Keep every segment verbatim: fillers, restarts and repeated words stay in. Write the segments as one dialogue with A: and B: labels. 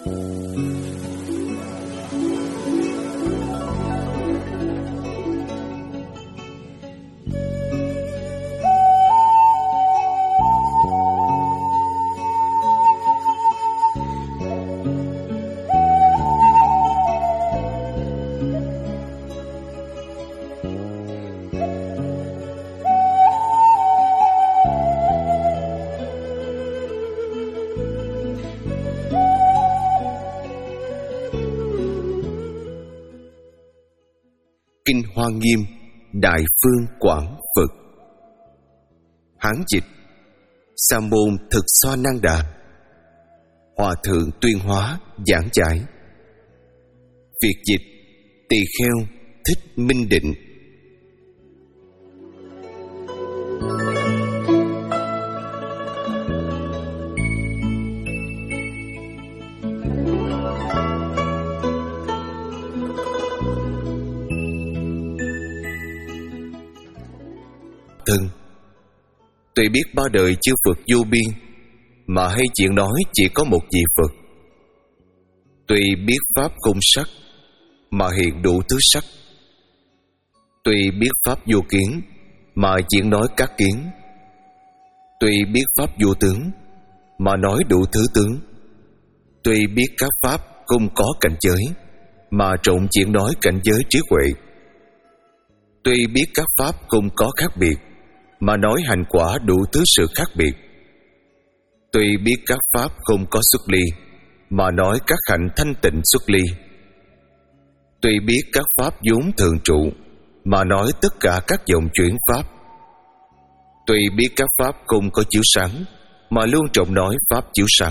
A: Kinh Hoa Nghiêm Đại Phương Quảng Phật. Hán dịch: Sa môn Thực Xoa Năng Đà. Hòa thượng Tuyên Hóa giảng giải. Việt dịch: Tỳ Kheo Thích Minh Định. Thân tuy biết ba đời chư Phật vô biên, mà hay chuyện nói chỉ có một vị Phật. Tuy biết pháp không sắc, mà hiện đủ thứ sắc. Tuy biết pháp vô kiến, mà diễn nói các kiến. Tuy biết pháp vô tướng, mà nói đủ thứ tướng. Tuy biết các pháp không có cảnh giới, mà trộn diễn nói cảnh giới trí huệ. Tuy biết các pháp không có khác biệt, mà nói hành quả đủ thứ sự khác biệt. Tuy biết các pháp không có xuất ly, mà nói các hạnh thanh tịnh xuất ly. Tuy biết các pháp vốn thường trụ, mà nói tất cả các dòng chuyển pháp. Tuy biết các pháp không có chiếu sáng, mà luôn trọng nói pháp chiếu sáng.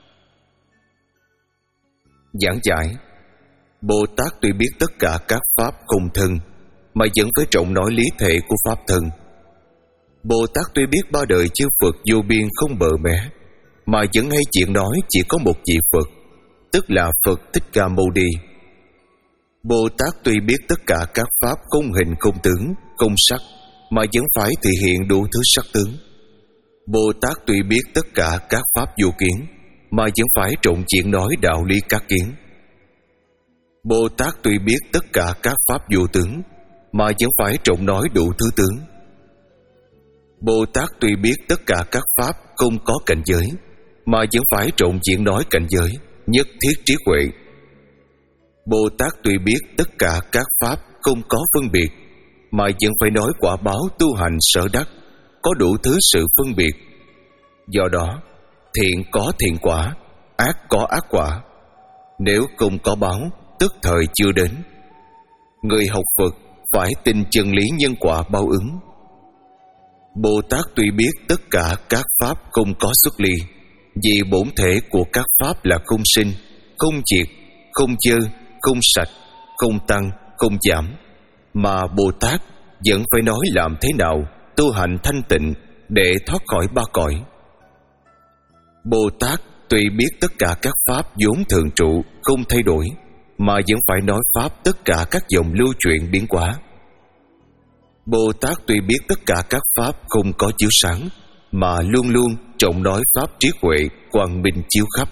A: Giảng giải: Bồ Tát tuy biết tất cả các pháp không thân, mà vẫn phải trọng nói lý thể của pháp thân. Bồ Tát tuy biết ba đời chư Phật vô biên không bờ mé, mà vẫn hay chuyện nói chỉ có một vị Phật, tức là Phật Thích Ca Mâu Ni. Bồ Tát tuy biết tất cả các pháp không hình không tướng, không sắc, mà vẫn phải thể hiện đủ thứ sắc tướng. Bồ Tát tuy biết tất cả các pháp vô kiến, mà vẫn phải trộn chuyện nói đạo lý các kiến. Bồ Tát tuy biết tất cả các pháp vô tướng, mà vẫn phải trộn nói đủ thứ tướng. Bồ Tát tuy biết tất cả các pháp không có cảnh giới, mà vẫn phải trộn chuyện nói cảnh giới, nhất thiết trí huệ. Bồ Tát tuy biết tất cả các pháp không có phân biệt, mà vẫn phải nói quả báo tu hành sở đắc, có đủ thứ sự phân biệt. Do đó, thiện có thiện quả, ác có ác quả. Nếu không có báo, tức thời chưa đến. Người học Phật phải tin chân lý nhân quả báo ứng. Bồ Tát tuy biết tất cả các pháp không có xuất ly, vì bổn thể của các pháp là không sinh, không diệt, không dơ, không sạch, không tăng, không giảm, mà Bồ Tát vẫn phải nói làm thế nào tu hành thanh tịnh để thoát khỏi ba cõi. Bồ Tát tuy biết tất cả các pháp vốn thường trụ, không thay đổi, mà vẫn phải nói pháp tất cả các dòng lưu chuyển biến hóa. Bồ Tát tuy biết tất cả các pháp không có chiếu sáng, mà luôn luôn trọng nói pháp trí huệ quang minh chiếu khắp.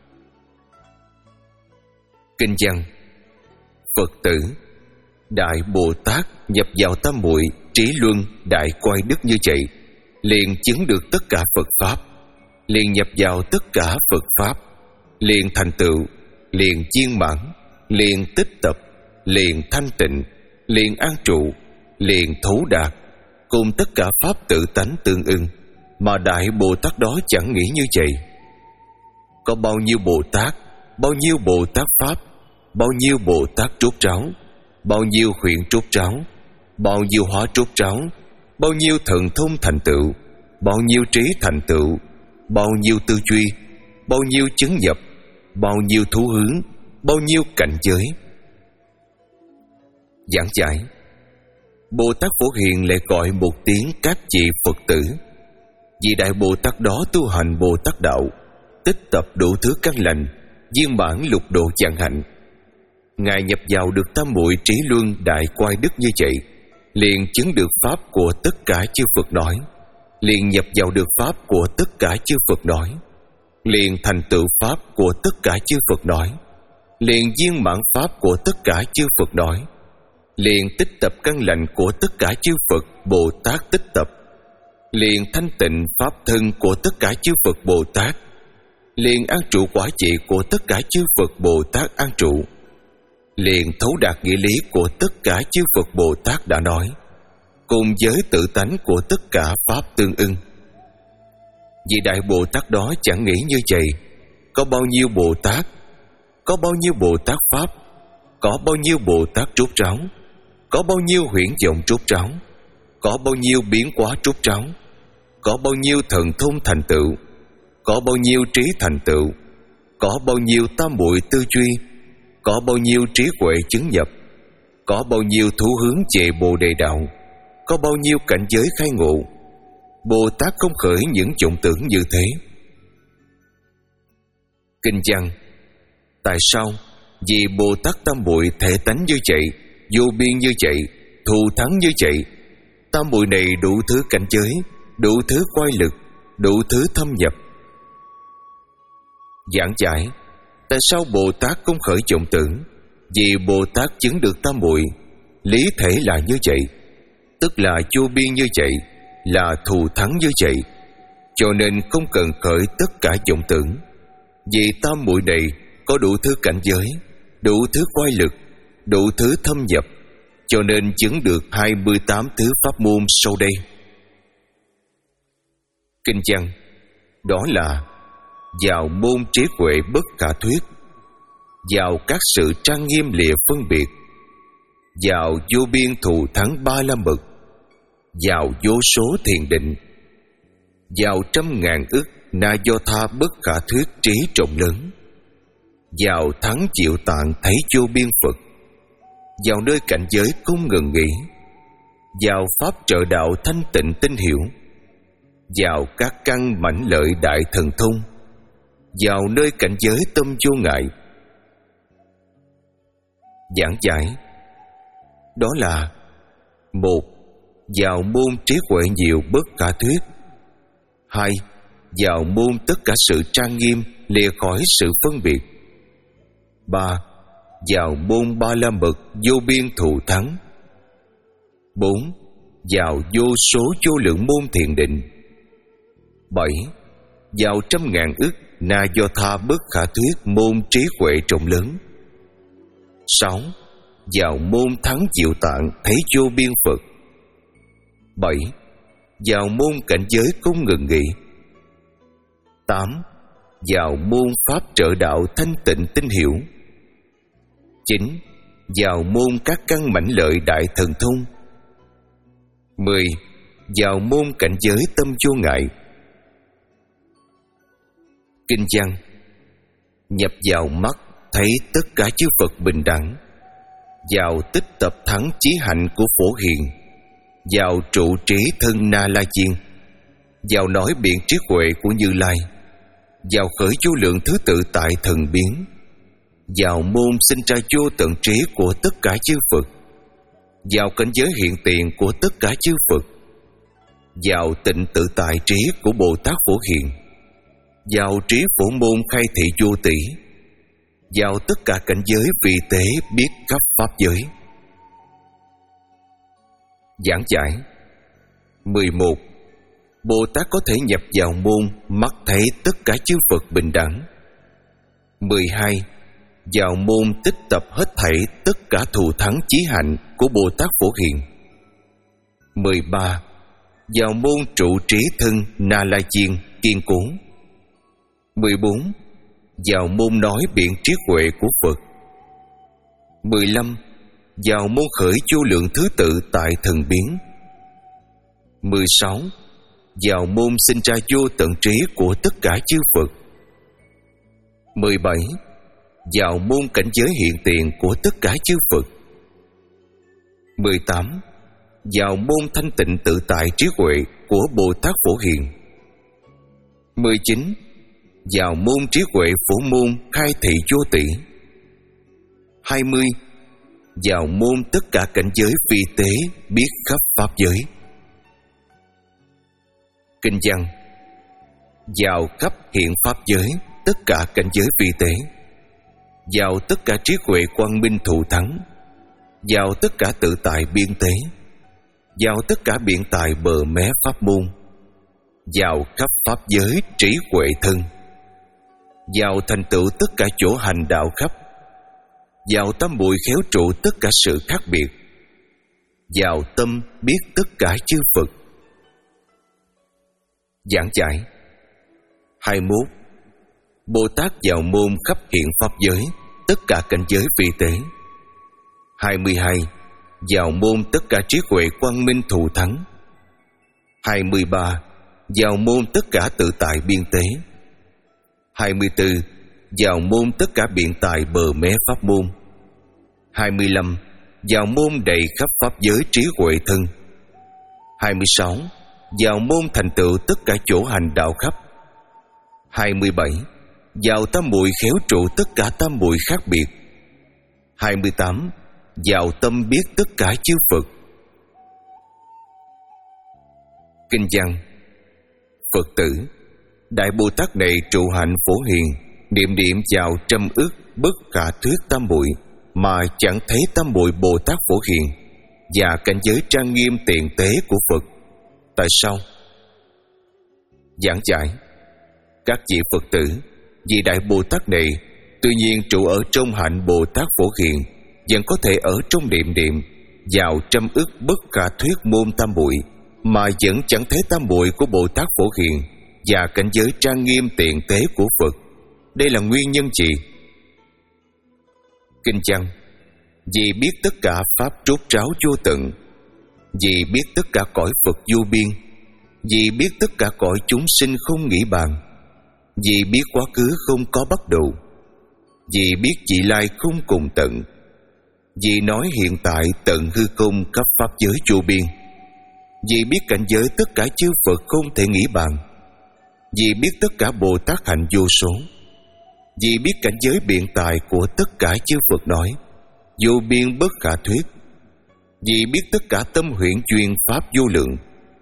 A: Kinh văn: Phật tử, Đại Bồ Tát nhập vào tam muội trí luân đại quay đức như vậy, liền chứng được tất cả Phật pháp, liền nhập vào tất cả Phật pháp, liền thành tựu, liền viên mãn, liền tích tập, liền thanh tịnh, liền an trụ, liền thấu đạt, cùng tất cả pháp tự tánh tương ưng, mà Đại Bồ Tát đó chẳng nghĩ như vậy. Có bao nhiêu Bồ Tát, bao nhiêu Bồ Tát pháp, bao nhiêu Bồ Tát trút tráo, bao nhiêu huyện trút tráo, bao nhiêu hóa trút tráo, bao nhiêu thần thông thành tựu, bao nhiêu trí thành tựu, bao nhiêu tư duy, bao nhiêu chứng nhập, bao nhiêu thú hướng, bao nhiêu cảnh giới. Giảng giải: Bồ Tát Phổ Hiền lại gọi một tiếng các vị Phật tử, vì Đại Bồ Tát đó tu hành Bồ Tát đạo, tích tập đủ thứ căn lành, viên mãn lục độ vạn hạnh. Ngài nhập vào được tam muội trí luân đại quay đức như vậy, liền chứng được pháp của tất cả chư Phật nói, liền nhập vào được pháp của tất cả chư Phật nói. liền thành tựu pháp của tất cả chư Phật nói, liền viên mãn pháp của tất cả chư Phật nói, liền tích tập căn lành của tất cả chư Phật Bồ Tát tích tập, liền thanh tịnh pháp thân của tất cả chư Phật Bồ Tát, liền an trụ quả trị của tất cả chư Phật Bồ Tát an trụ, liền thấu đạt nghĩa lý của tất cả chư Phật Bồ Tát đã nói, cùng với tự tánh của tất cả pháp tương ưng. Vị Đại Bồ Tát đó chẳng nghĩ như vậy. Có bao nhiêu Bồ Tát, có bao nhiêu Bồ Tát Pháp, có bao nhiêu Bồ Tát trút tráo, có bao nhiêu huyễn vọng trút tráo, có bao nhiêu biến hóa trút tráo, có bao nhiêu thần thông thành tựu, có bao nhiêu trí thành tựu, có bao nhiêu tam muội tư duy, có bao nhiêu trí huệ chứng nhập, có bao nhiêu thú hướng về Bồ Đề đạo, có bao nhiêu cảnh giới khai ngộ. Bồ Tát không khởi những vọng tưởng như thế. Kinh văn: tại sao? Vì Bồ Tát tam muội thể tánh như vậy, vô biên như vậy, thù thắng như vậy. Tam muội này đủ thứ cảnh giới, đủ thứ quay lực, đủ thứ thâm nhập. Giảng giải: tại sao Bồ Tát không khởi vọng tưởng? Vì Bồ Tát chứng được tam muội, lý thể là như vậy, tức là vô biên như vậy, là thù thắng như vậy, cho nên không cần khởi tất cả vọng tưởng. Vì tam muội này có đủ thứ cảnh giới, đủ thứ quay lực, đủ thứ thâm nhập, cho nên chứng được hai mươi tám thứ pháp môn sau đây. Kinh văn: đó là vào môn trí huệ bất khả thuyết, vào các sự trang nghiêm lìa phân biệt, vào vô biên thù thắng ba la mật, vào vô số thiền định, vào trăm ngàn ức na do tha bất khả thuyết trí trọng lớn, vào thắng triệu tạng thấy vô biên Phật, vào nơi cảnh giới không ngừng nghỉ, vào pháp trợ đạo thanh tịnh tinh hiểu, vào các căn mãnh lợi đại thần thông, vào nơi cảnh giới tâm vô ngại. Giảng giải: đó là: một. Vào môn trí huệ nhiều bất khả thuyết. Hai. Vào môn tất cả sự trang nghiêm lìa khỏi sự phân biệt. Ba. Vào môn ba la mật vô biên thù thắng. Bốn. Vào vô số vô lượng môn thiền định. Bảy. Vào trăm ngàn ức na do tha bất khả thuyết môn trí huệ trọng lớn. Sáu. Vào môn thắng diệu tạng thấy vô biên Phật. Bảy. Vào môn cảnh giới không ngừng nghỉ. Tám. Vào môn pháp trợ đạo thanh tịnh tinh hiểu. Chín. Vào môn các căn mãnh lợi đại thần thông. Mười. Vào môn cảnh giới tâm vô ngại. Kinh văn: nhập vào mắt thấy tất cả chư Phật bình đẳng, vào tích tập thắng chí hạnh của Phổ Hiền, vào trụ trí thân Na La Diên, vào nói biện trí huệ của Như Lai, vào khởi vô lượng thứ tự tại thần biến, vào môn sinh ra vô tận trí của tất cả chư Phật, vào cảnh giới hiện tiền của tất cả chư Phật, vào tịnh tự tại trí của Bồ Tát Phổ Hiền, vào trí phổ môn khai thị vô tỷ, vào tất cả cảnh giới vị tế biết khắp pháp giới. Giảng giải: mười một. Bồ Tát có thể nhập vào môn mắt thấy tất cả chư Phật bình đẳng. Mười hai. Vào môn tích tập hết thảy tất cả thù thắng chí hạnh của Bồ Tát Phổ Hiền. Mười ba. Vào môn trụ trí thân Na La Diên kiên cố. Mười bốn. Vào môn nói biện trí huệ của Phật. Mười lăm. Vào môn khởi vô lượng thứ tự tại thần biến. Mười sáu. Vào môn sinh ra vô tận trí của tất cả chư Phật. Mười bảy. Vào môn cảnh giới hiện tiền của tất cả chư Phật. Mười tám. Vào môn thanh tịnh tự tại trí huệ của Bồ Tát Phổ Hiền. Mười chín. Vào môn trí huệ phổ môn khai thị vô tỷ. Hai mươi. Vào môn tất cả cảnh giới vi tế biết khắp pháp giới. Kinh văn: vào khắp hiện pháp giới tất cả cảnh giới vi tế, vào tất cả trí huệ quang minh thù thắng, vào tất cả tự tại biên tế, vào tất cả biện tài bờ mé pháp môn, vào khắp pháp giới trí huệ thân, vào thành tựu tất cả chỗ hành đạo khắp, vào tam muội khéo trụ tất cả sự khác biệt, vào tâm biết tất cả chư Phật. Giảng giải hai mươi mốt. Bồ Tát vào môn khắp hiện pháp giới tất cả cảnh giới vi tế. Hai mươi hai. Vào môn tất cả trí huệ quang minh thù thắng. Hai mươi ba. Vào môn tất cả tự tại biên tế. Hai mươi tư. Vào môn tất cả biện tài bờ mé pháp môn. Hai mươi lăm. Vào môn đầy khắp pháp giới trí huệ thân. Hai mươi sáu. Vào môn thành tựu tất cả chỗ hành đạo khắp. Hai mươi bảy. Vào tam muội khéo trụ tất cả tam muội khác biệt. Hai mươi tám. Vào tâm biết tất cả chư Phật. Kinh văn. Phật tử, Đại Bồ Tát này trụ hạnh phổ hiền, niệm niệm vào trăm ức bất khả thuyết tam muội mà chẳng thấy tam muội Bồ Tát phổ hiền và cảnh giới trang nghiêm tiền tế của Phật. Tại sao? Giảng giải. Các vị Phật tử, vì Đại Bồ Tát này tuy nhiên trụ ở trong hạnh Bồ Tát phổ hiền, vẫn có thể ở trong niệm niệm vào trăm ức bất khả thuyết môn tam muội mà vẫn chẳng thấy tam muội của Bồ Tát phổ hiền và cảnh giới trang nghiêm tiền tế của Phật. Đây là nguyên nhân gì? Kinh văn. Vì biết tất cả pháp rốt ráo vô tận, vì biết tất cả cõi Phật vô biên, vì biết tất cả cõi chúng sinh không nghĩ bàn, vì biết quá khứ không có bắt đầu, vì biết vị lai không cùng tận, vì nói hiện tại tận hư không khắp pháp giới vô biên, vì biết cảnh giới tất cả chư Phật không thể nghĩ bàn, vì biết tất cả Bồ Tát hạnh vô số, vì biết cảnh giới biện tài của tất cả chư Phật nói vô biên bất khả thuyết, vì biết tất cả tâm huyễn duyên pháp vô lượng.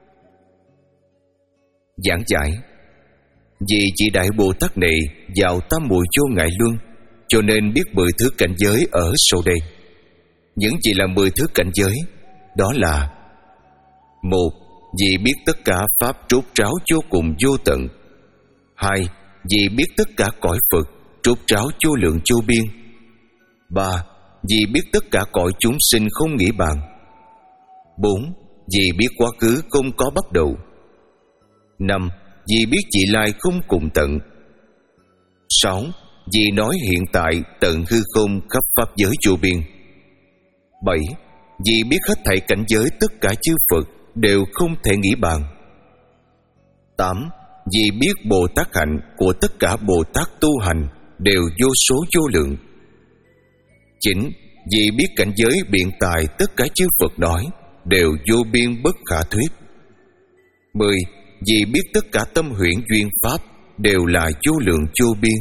A: Giảng giải. Vì vị Đại Bồ Tát này vào tam muội vô ngại luân, cho nên biết mười thứ cảnh giới ở sau đây. Những gì là mười thứ cảnh giới? Đó là: một. Vì biết tất cả pháp rốt ráo vô cùng vô tận. Hai. Vì biết tất cả cõi Phật rốt ráo vô lượng vô biên. Ba. Vì biết tất cả cõi chúng sinh không nghĩ bàn. Bốn. Vì biết quá khứ không có bắt đầu. Năm. Vì biết vị lai không cùng tận. Sáu. Vì nói hiện tại tận hư không khắp pháp giới vô biên. Bảy. Vì biết hết thảy cảnh giới tất cả chư Phật đều không thể nghĩ bàn. Tám. Vì biết Bồ Tát hạnh của tất cả Bồ Tát tu hành đều vô số vô lượng. Chín. Vì biết cảnh giới biện tài tất cả chư Phật nói đều vô biên bất khả thuyết. Mười. Vì biết tất cả tâm huyễn duyên pháp đều là vô lượng vô biên.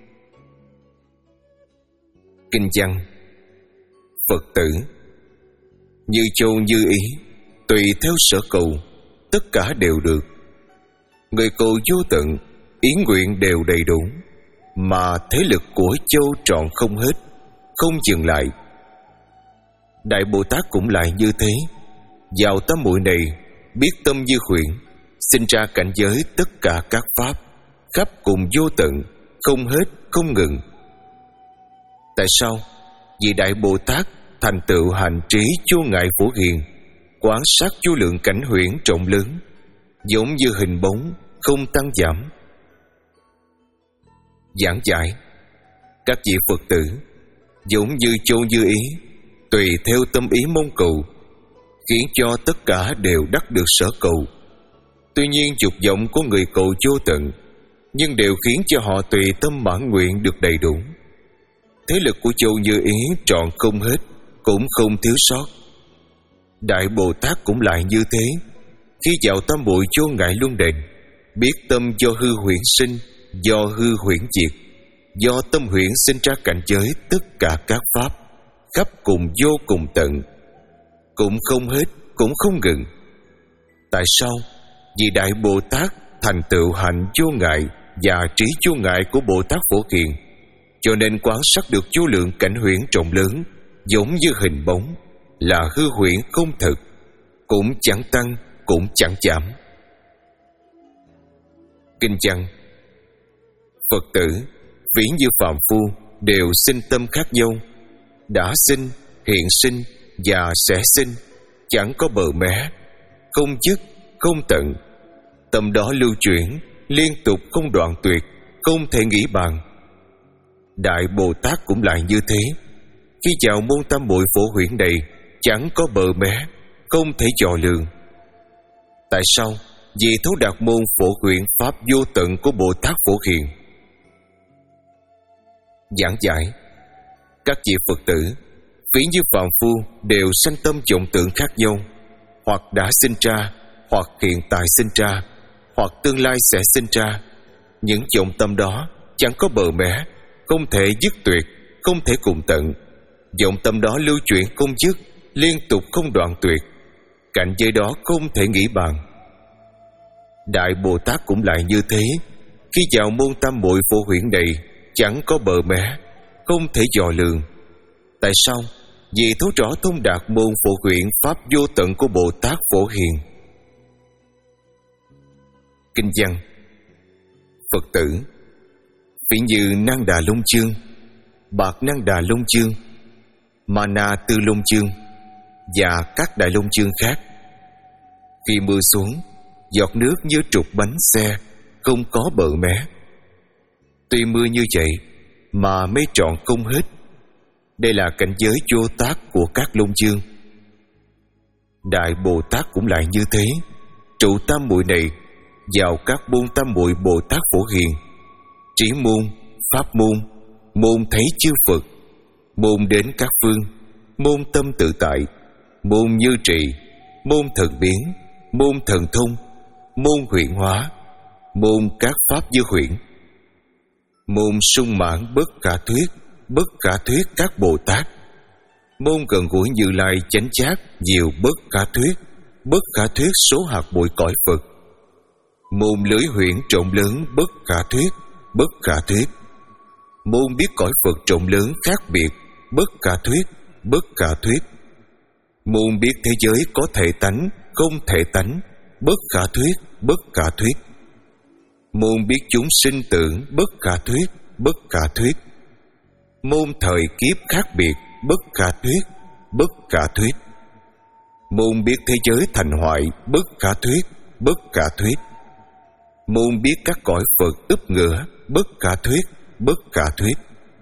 A: Kinh văn. Phật tử, như châu như ý, tùy theo sở cầu, tất cả đều được. Người cầu vô tận, ý nguyện đều đầy đủ, mà thế lực của châu trọn không hết, không dừng lại. Đại Bồ Tát cũng lại như thế. Vào tam muội này, biết tâm như khuyển, sinh ra cảnh giới tất cả các pháp, khắp cùng vô tận, không hết, không ngừng. Tại sao? Vì Đại Bồ Tát thành tựu hành trí vô ngại phổ hiền, quán sát vô lượng cảnh huyễn rộng lớn, giống như hình bóng, không tăng giảm. Giảng giải. Các vị Phật tử, giống như châu như ý, tùy theo tâm ý mong cầu, khiến cho tất cả đều đắc được sở cầu. Tuy nhiên dục vọng của người cầu vô tận, nhưng đều khiến cho họ tùy tâm mãn nguyện được đầy đủ. Thế lực của châu như ý trọn không hết, cũng không thiếu sót. Đại Bồ Tát cũng lại như thế. Khi vào tam muội vô ngại luân đền, biết tâm do hư huyễn sinh, do hư huyễn diệt, do tâm huyễn sinh ra cảnh giới tất cả các pháp, khắp cùng vô cùng tận, cũng không hết, cũng không ngừng. Tại sao? Vì Đại Bồ Tát thành tựu hạnh vô ngại và trí vô ngại của Bồ Tát Phổ Hiền, cho nên quan sát được vô lượng cảnh huyễn rộng lớn, giống như hình bóng, là hư huyễn không thực, cũng chẳng tăng cũng chẳng giảm. Kinh văn: Phật tử ví như phàm phu đều sinh tâm khác nhau, đã sinh, hiện sinh và sẽ sinh, chẳng có bờ mé, không dứt, không tận. Tâm đó lưu chuyển, liên tục không đoạn tuyệt, không thể nghĩ bàn. Đại Bồ Tát cũng lại như thế. Khi vào môn tam muội phổ huyễn này, chẳng có bờ mé, không thể dò lường. Tại sao? Vì thấu đạt môn phổ huyễn pháp vô tận của Bồ Tát Phổ Hiền. Giảng giải: các vị Phật tử, ví như phàm phu đều sanh tâm vọng tưởng khác nhau, hoặc đã sinh ra, hoặc hiện tại sinh ra, hoặc tương lai sẽ sinh ra. Những vọng tâm đó chẳng có bờ mé, không thể dứt tuyệt, không thể cùng tận. Vọng tâm đó lưu chuyển không dứt, liên tục không đoạn tuyệt. Cảnh giới đó không thể nghĩ bàn. Đại Bồ Tát cũng lại như thế. Khi vào môn tam muội phổ huyễn này, chẳng có bờ mé, không thể dò lường. Tại sao? Vì thấu rõ thông đạt môn phổ huyễn pháp vô tận của Bồ Tát Phổ Hiền. Kinh văn: Phật tử ví như Năng Đà Long Chương, Bạc Năng Đà Long Chương, Mana Tư Long Chương và các Đại Long Chương khác. Khi mưa xuống, giọt nước như trục bánh xe, không có bờ mé. Tuy mưa như vậy mà mây trọn không hết. Đây là cảnh giới vô tác của các Long Chương. Đại Bồ Tát cũng lại như thế. Trụ tam muội này vào các môn tam muội Bồ Tát Phổ Hiền, trí môn, pháp môn, môn thấy chư Phật, môn đến các phương, môn tâm tự tại, môn như trì, môn thần biến, môn thần thông, môn huyện hóa, môn các pháp như huyễn, môn sung mãn bất khả thuyết, bất khả thuyết các Bồ Tát, môn gần gũi Như Lai chánh giác diệu bất khả thuyết, bất khả thuyết số hạt bụi cõi Phật, môn lưới huyễn rộng lớn bất khả thuyết, bất khả thuyết, môn biết cõi Phật rộng lớn khác biệt, bất khả thuyết, bất khả thuyết, môn biết thế giới có thể tánh, không thể tánh, bất khả thuyết, bất khả thuyết, môn biết chúng sinh tưởng, bất khả thuyết, bất khả thuyết, môn thời kiếp khác biệt, bất khả thuyết, bất khả thuyết, môn biết thế giới thành hoại, bất khả thuyết, bất khả thuyết, môn biết các cõi Phật úp ngựa, bất khả thuyết, bất khả thuyết.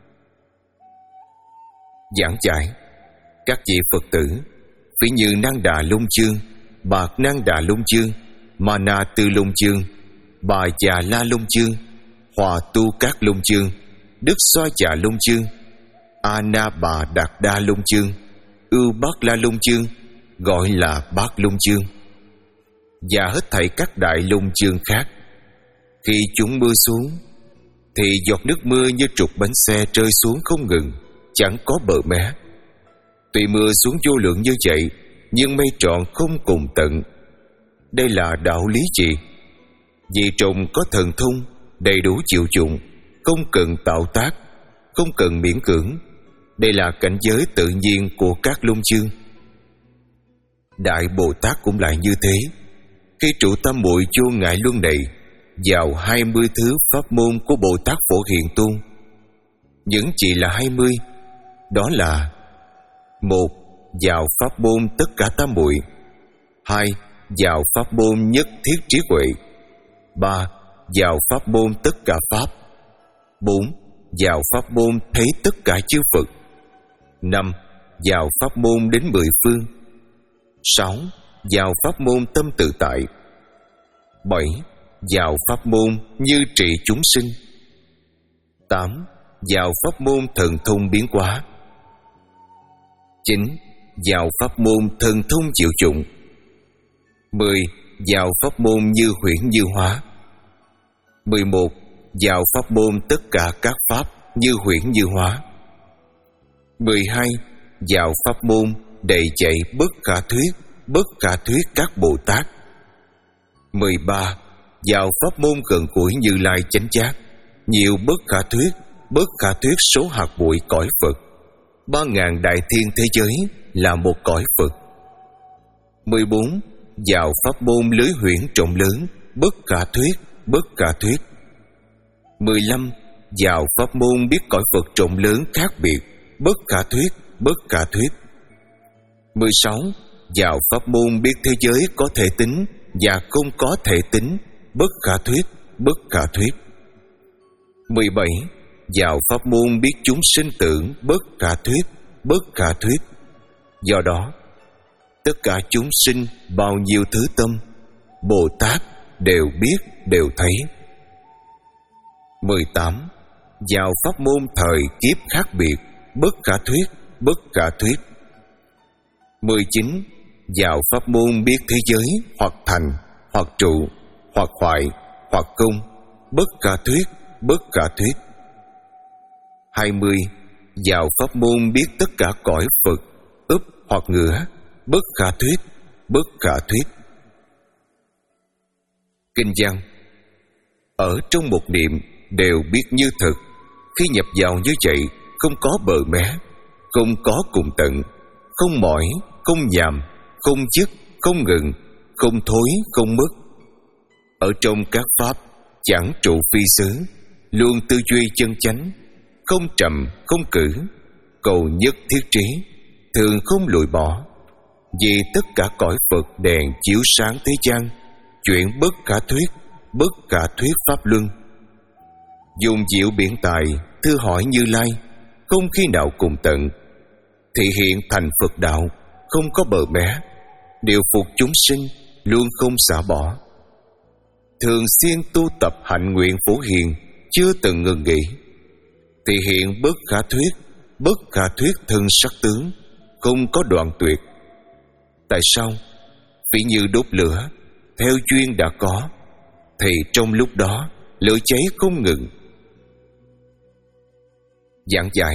A: Giảng giải: các vị Phật tử ví như Năng Đà Long Chương, Bạc Năng Đà Long Chương, Mana Tư Long Chương, Bà Già La Long Chương, Hòa Tu Các Long Chương, Đức Xoa Già Long Chương, A Na Bà Đạt Đa Long Chương, Ưu Bát La Long Chương, gọi là Bát Long Chương, và hết thảy các đại Long Chương khác. Khi chúng mưa xuống, thì giọt nước mưa như trục bánh xe rơi xuống không ngừng, chẳng có bờ mé. Tuy mưa xuống vô lượng như vậy, nhưng mây trọn không cùng tận. Đây là đạo lý gì? Vì trùng có thần thông, đầy đủ chịu dụng, không cần tạo tác, không cần miễn cưỡng. Đây là cảnh giới tự nhiên của các Long Chương. Đại Bồ Tát cũng lại như thế. Khi trụ tam muội vô ngại luân này vào hai mươi thứ pháp môn của Bồ Tát Phổ Hiền Tôn, những chỉ là hai mươi, đó là: một. Vào pháp môn tất cả tam muội. Hai. Vào pháp môn nhất thiết trí huệ. Ba. Vào pháp môn tất cả pháp. Bốn. Vào pháp môn thấy tất cả chư Phật. Năm. Vào pháp môn đến mười phương. Sáu. Vào pháp môn tâm tự tại. Bảy. Vào pháp môn như trị chúng sinh. Tám. Vào pháp môn thần thông biến hóa. Chín. Vào pháp môn thần thông chịu dụng. Mười. Vào pháp môn như huyễn như hóa. Mười một. Vào pháp môn tất cả các pháp như huyễn như hóa. Mười hai. Vào pháp môn đầy dạy bất khả thuyết, bất khả thuyết các Bồ Tát. Mười ba. vào pháp môn gần gũi Như Lai chánh giác, nhiều bất khả thuyết, bất khả thuyết số hạt bụi cõi Phật. Ba ngàn đại thiên thế giới là một cõi Phật. Mười bốn. Vào pháp môn lưới huyễn rộng lớn, bất khả thuyết, bất khả thuyết. Mười lăm. Vào pháp môn biết cõi Phật rộng lớn khác biệt, bất khả thuyết, bất khả thuyết. Mười sáu. Vào pháp môn biết thế giới có thể tính và không có thể tính, bất khả thuyết, bất khả thuyết. Mười bảy. Vào pháp môn biết chúng sinh tưởng, bất khả thuyết, bất khả thuyết. Do đó, tất cả chúng sinh bao nhiêu thứ tâm, Bồ Tát đều biết, đều thấy. Mười tám. Vào pháp môn thời kiếp khác biệt, bất khả thuyết, bất khả thuyết. Mười chín. Vào pháp môn biết thế giới hoặc thành, hoặc trụ, hoặc hoại, hoặc không, bất khả thuyết, bất khả thuyết. Hai mươi. Vào pháp môn biết tất cả cõi Phật, úp hoặc ngửa, bất khả thuyết, bất khả thuyết. Kinh văn: ở trong một niệm đều biết như thực, khi nhập vào như vậy không có bờ mé, không có cùng tận, không mỏi, không nhàm, không dứt, không ngừng, không thối, không mất. Ở trong các pháp chẳng trụ phi xứ, luôn tư duy chân chánh, không trầm, không cử, cầu nhất thiết trí, thường không lùi bỏ. Vì tất cả cõi Phật đèn chiếu sáng thế gian, chuyện bất khả thuyết, bất khả thuyết pháp luân. Dùng diệu biện tài thưa hỏi Như Lai, không khi nào cùng tận, thị hiện thành Phật đạo, không có bờ mé, điều phục chúng sinh, luôn không xả bỏ. Thường xuyên tu tập hạnh nguyện phổ hiền, chưa từng ngừng nghỉ, thị hiện bất khả thuyết, bất khả thuyết thân sắc tướng, không có đoạn tuyệt. Tại sao? Vì như đốt lửa, theo duyên đã có, thì trong lúc đó lửa cháy không ngừng. Giảng giải: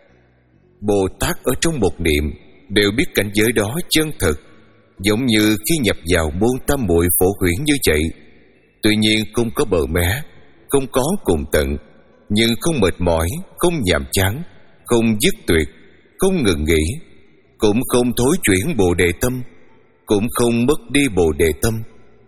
A: Bồ Tát ở trong một niệm đều biết cảnh giới đó chân thực, giống như khi nhập vào môn tam muội phổ huyễn như vậy. Tuy nhiên không có bờ mé, không có cùng tận, nhưng không mệt mỏi, không nhàm chán, không dứt tuyệt, không ngừng nghỉ, cũng không thối chuyển bồ đề tâm, cũng không mất đi bồ đề tâm.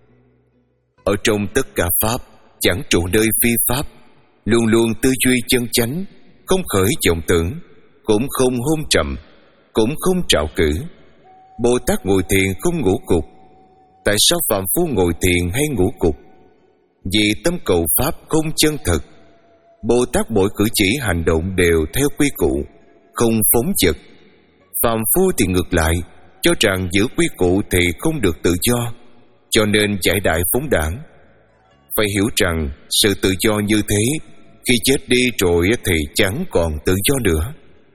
A: Ở trong tất cả pháp chẳng trụ nơi phi pháp, luôn luôn tư duy chân chánh, không khởi vọng tưởng, cũng không hôn trầm, cũng không trạo cử. Bồ Tát ngồi thiền không ngủ cục. Tại sao phàm phu ngồi thiền hay ngủ cục? Vì tâm cầu pháp không chân thực. Bồ Tát mỗi cử chỉ hành động đều theo quy củ, không phóng dật. Phàm phu thì ngược lại, cho rằng giữ quy củ thì không được tự do, cho nên giải đại phóng đảng. Phải hiểu rằng sự tự do như thế, khi chết đi rồi thì chẳng còn tự do nữa.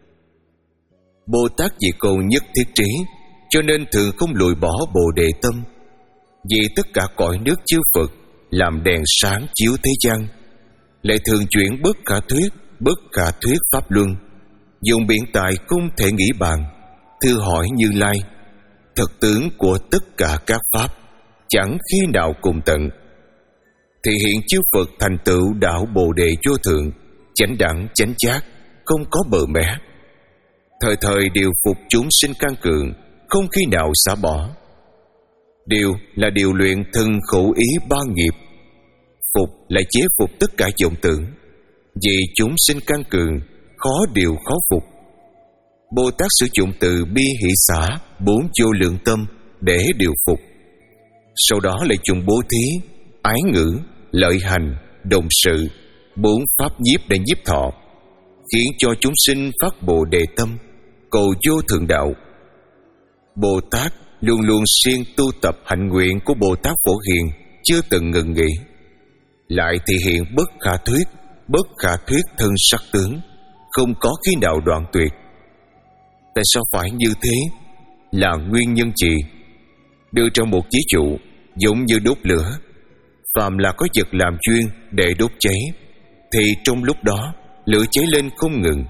A: Bồ Tát vì cầu nhất thiết trí, cho nên thường không lùi bỏ bồ đề tâm. Vì tất cả cõi nước chư Phật làm đèn sáng chiếu thế gian, lại thường chuyển bất khả thuyết, bất khả thuyết pháp luân, dùng biện tài không thể nghĩ bàn, thưa hỏi Như Lai, thực tướng của tất cả các pháp chẳng khi nào cùng tận, thì hiện chư Phật thành tựu đạo bồ đề vô thượng, chánh đẳng chánh giác, không có bờ mé, thời thời điều phục chúng sinh căn cường, không khi nào xả bỏ. Điều là điều luyện thân khẩu ý ba nghiệp, phục là chế phục tất cả vọng tưởng. Vì chúng sinh căn cường, khó điều khó phục. Bồ Tát sử dụng từ bi hỷ xả bốn vô lượng tâm để điều phục. Sau đó lại dùng bố thí, ái ngữ, lợi hành, đồng sự, bốn pháp nhiếp để nhiếp thọ, khiến cho chúng sinh phát bồ đề tâm, cầu vô thượng đạo. Bồ Tát luôn luôn siêng tu tập hạnh nguyện của Bồ Tát Phổ Hiền, chưa từng ngừng nghỉ. Lại thể hiện bất khả thuyết, bất khả thuyết thân sắc tướng, không có khi nào đoạn tuyệt. Tại sao phải như thế? Là nguyên nhân gì? Đưa trong một ví dụ, giống như đốt lửa. Phàm là có vật làm duyên để đốt cháy, thì trong lúc đó lửa cháy lên không ngừng.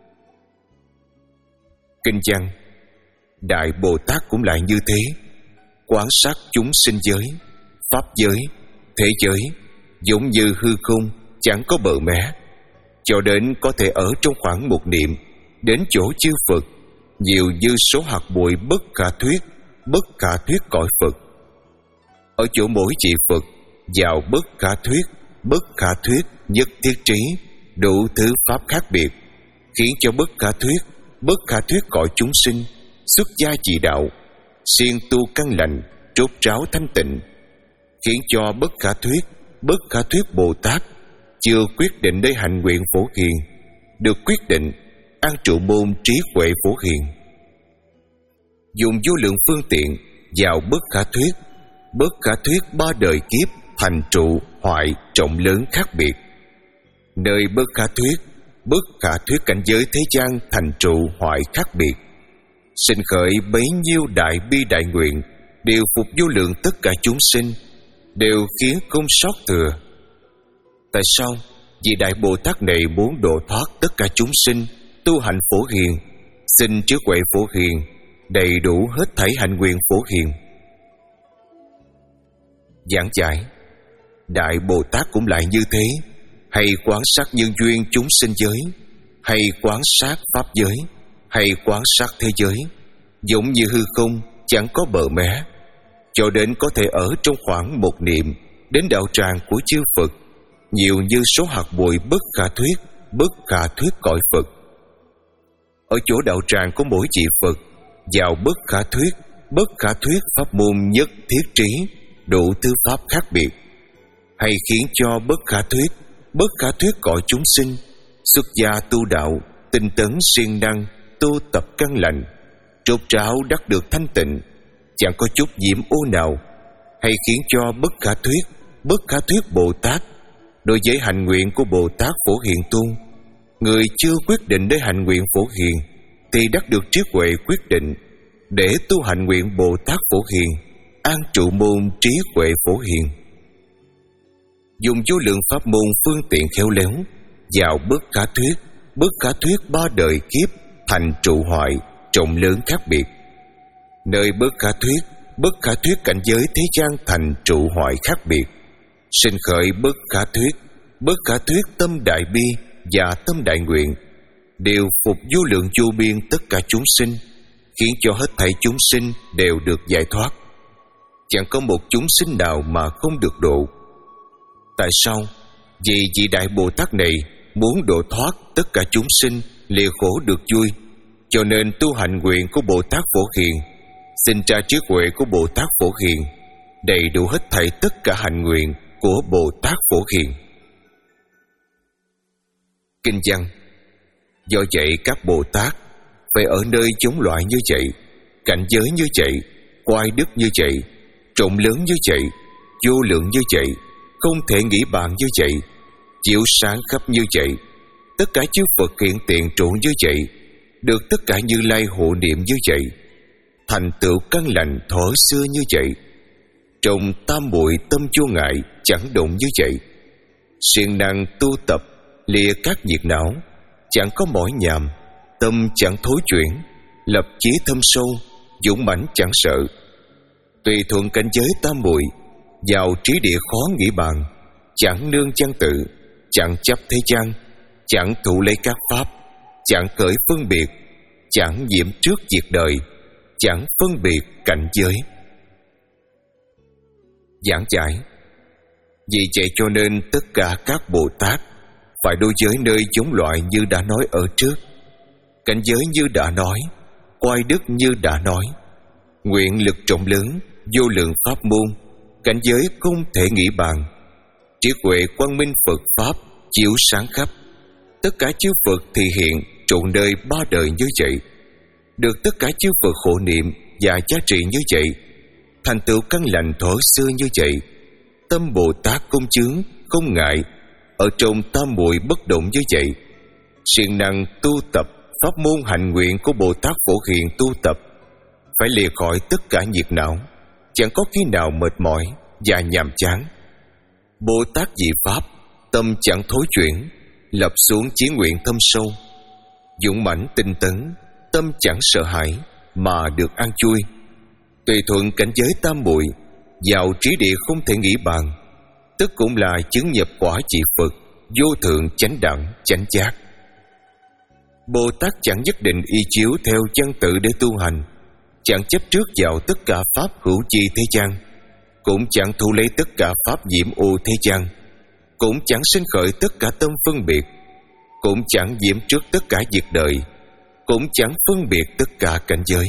A: Kinh văn: Đại Bồ Tát cũng lại như thế, quán sát chúng sinh giới, pháp giới, thế giới giống như hư không, chẳng có bờ mé, cho đến có thể ở trong khoảng một niệm đến chỗ chư Phật, nhiều như số hạt bụi bất khả thuyết, bất khả thuyết cõi Phật. Ở chỗ mỗi vị Phật vào bất khả thuyết, bất khả thuyết nhất thiết trí, đủ thứ pháp khác biệt, khiến cho bất khả thuyết, bất khả thuyết cõi chúng sinh xuất gia trì đạo, siêng tu căn lành, trốt ráo thanh tịnh, khiến cho bất khả thuyết, bất khả thuyết Bồ Tát chưa quyết định để hành nguyện Phổ Hiền, được quyết định an trụ môn trí huệ Phổ Hiền. Dùng vô lượng phương tiện vào bất khả thuyết, bất khả thuyết ba đời kiếp thành trụ hoại trọng lớn khác biệt. Nơi bất khả thuyết, bất khả thuyết cảnh giới thế gian thành trụ hoại khác biệt, sinh khởi bấy nhiêu đại bi đại nguyện, đều phục vô lượng tất cả chúng sinh, đều khiến không sót thừa. Tại sao vị Đại Bồ Tát này muốn độ thoát tất cả chúng sinh, tu hành Phổ Hiền, xin trí huệ Phổ Hiền, đầy đủ hết thảy hành nguyện Phổ Hiền? Giảng giải: Đại Bồ Tát cũng lại như thế, hay quán sát nhân duyên chúng sinh giới, hay quán sát pháp giới, hay quán sát thế giới, giống như hư không, chẳng có bờ mé, cho đến có thể ở trong khoảng một niệm đến đạo tràng của chư Phật, nhiều như số hạt bụi bất khả thuyết, bất khả thuyết cõi Phật. Ở chỗ đạo tràng của mỗi vị Phật vào bất khả thuyết, bất khả thuyết pháp môn nhất thiết trí, đủ thứ pháp khác biệt, hay khiến cho bất khả thuyết, bất khả thuyết cõi chúng sinh xuất gia tu đạo, tinh tấn siêng năng, tu tập căn lành, trốt ráo đắc được thanh tịnh, chẳng có chút nhiễm ô nào, hay khiến cho bất khả thuyết, bất khả thuyết Bồ Tát đối với hành nguyện của Bồ Tát Phổ Hiền tu, người chưa quyết định để hành nguyện Phổ Hiền thì đắc được trí huệ quyết định để tu hành nguyện Bồ Tát Phổ Hiền, an trụ môn trí huệ Phổ Hiền. Dùng vô lượng pháp môn phương tiện khéo léo vào bất khả thuyết, bất khả thuyết ba đời kiếp thành trụ hoại trọng lớn khác biệt. Nơi bất khả thuyết, bất khả thuyết cảnh giới thế gian thành trụ hoại khác biệt, sinh khởi bất khả thuyết, bất khả thuyết tâm đại bi và tâm đại nguyện, đều phục vô lượng vô biên tất cả chúng sinh, khiến cho hết thảy chúng sinh đều được giải thoát. Chẳng có một chúng sinh nào mà không được độ. Tại sao? Vì vị Đại Bồ Tát này muốn độ thoát tất cả chúng sinh lìa khổ được vui, cho nên tu hành nguyện của Bồ Tát Phổ Hiền, xin tra trí huệ của Bồ Tát Phổ Hiền, đầy đủ hết thảy tất cả hành nguyện của Bồ Tát Phổ Hiền. Kinh văn: Do vậy các Bồ Tát phải ở nơi chốn loại như vậy, cảnh giới như vậy, oai đức như vậy, trọng lớn như vậy, vô lượng như vậy, không thể nghĩ bàn như vậy, chiếu sáng khắp như vậy, tất cả chư Phật hiện tiền trụ như vậy, được tất cả Như Lai hộ niệm như vậy, thành tựu căn lành thuở xưa như vậy, trong tam muội tâm vô ngại chẳng động như vậy, siêng năng tu tập lìa các nhiệt não, chẳng có mỏi nhàm, tâm chẳng thối chuyển, lập chí thâm sâu, dũng mãnh chẳng sợ, tùy thuận cảnh giới tam muội, vào trí địa khó nghĩ bàn, chẳng nương văn tự, chẳng chấp thế gian, chẳng thụ lấy các pháp, chẳng khởi phân biệt, chẳng nhiễm trước diệt đời, chẳng phân biệt cảnh giới. Giảng giải: Vì vậy cho nên tất cả các Bồ Tát phải đối với nơi chốn loại như đã nói ở trước, cảnh giới như đã nói, oai đức như đã nói, nguyện lực trọng lớn, vô lượng pháp môn, cảnh giới không thể nghĩ bàn, trí huệ quang minh Phật pháp chiếu sáng khắp, tất cả chư Phật thị hiện trụ nơi ba đời như vậy, được tất cả chư Phật hộ niệm và giá trị như vậy, thành tựu căn lành thuở xưa như vậy, tâm Bồ Tát công chướng không ngại, ở trong tam muội bất động như vậy, siêng năng tu tập pháp môn hành nguyện của Bồ Tát Phổ Hiền tu tập, phải lìa khỏi tất cả nhiệt não, chẳng có khi nào mệt mỏi và nhàm chán. Bồ Tát dị pháp, tâm chẳng thối chuyển, lập xuống chí nguyện thâm sâu, dũng mãnh tinh tấn, tâm chẳng sợ hãi mà được an vui, tùy thuận cảnh giới tam muội, vào trí địa không thể nghĩ bàn, tức cũng là chứng nhập quả vị Phật vô thượng chánh đẳng chánh giác. Bồ Tát chẳng nhất định y chiếu theo văn tự để tu hành, chẳng chấp trước vào tất cả pháp hữu chi thế gian, cũng chẳng thu lấy tất cả pháp nhiễm ô thế gian, cũng chẳng sinh khởi tất cả tâm phân biệt, cũng chẳng nhiễm trước tất cả việc đời, cũng chẳng phân biệt tất cả cảnh giới.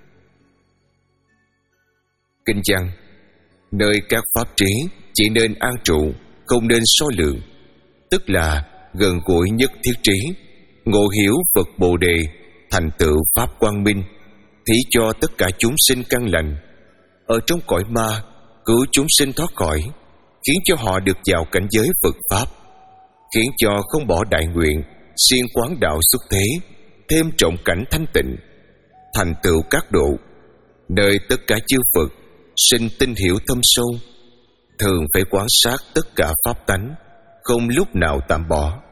A: Kinh văn: nơi các pháp trí chỉ nên an trụ, không nên so lượng, tức là gần gũi nhất thiết trí, ngộ hiểu Phật Bồ Đề, thành tựu pháp quang minh, thí cho tất cả chúng sinh căn lành, ở trong cõi ma cứu chúng sinh thoát khỏi, khiến cho họ được vào cảnh giới Phật pháp, khiến cho không bỏ đại nguyện, siêng quán đạo xuất thế, thêm trọng cảnh thanh tịnh, thành tựu các độ, nơi tất cả chư Phật sinh tinh hiểu thâm sâu, thường phải quan sát tất cả pháp tánh, không lúc nào tạm bỏ.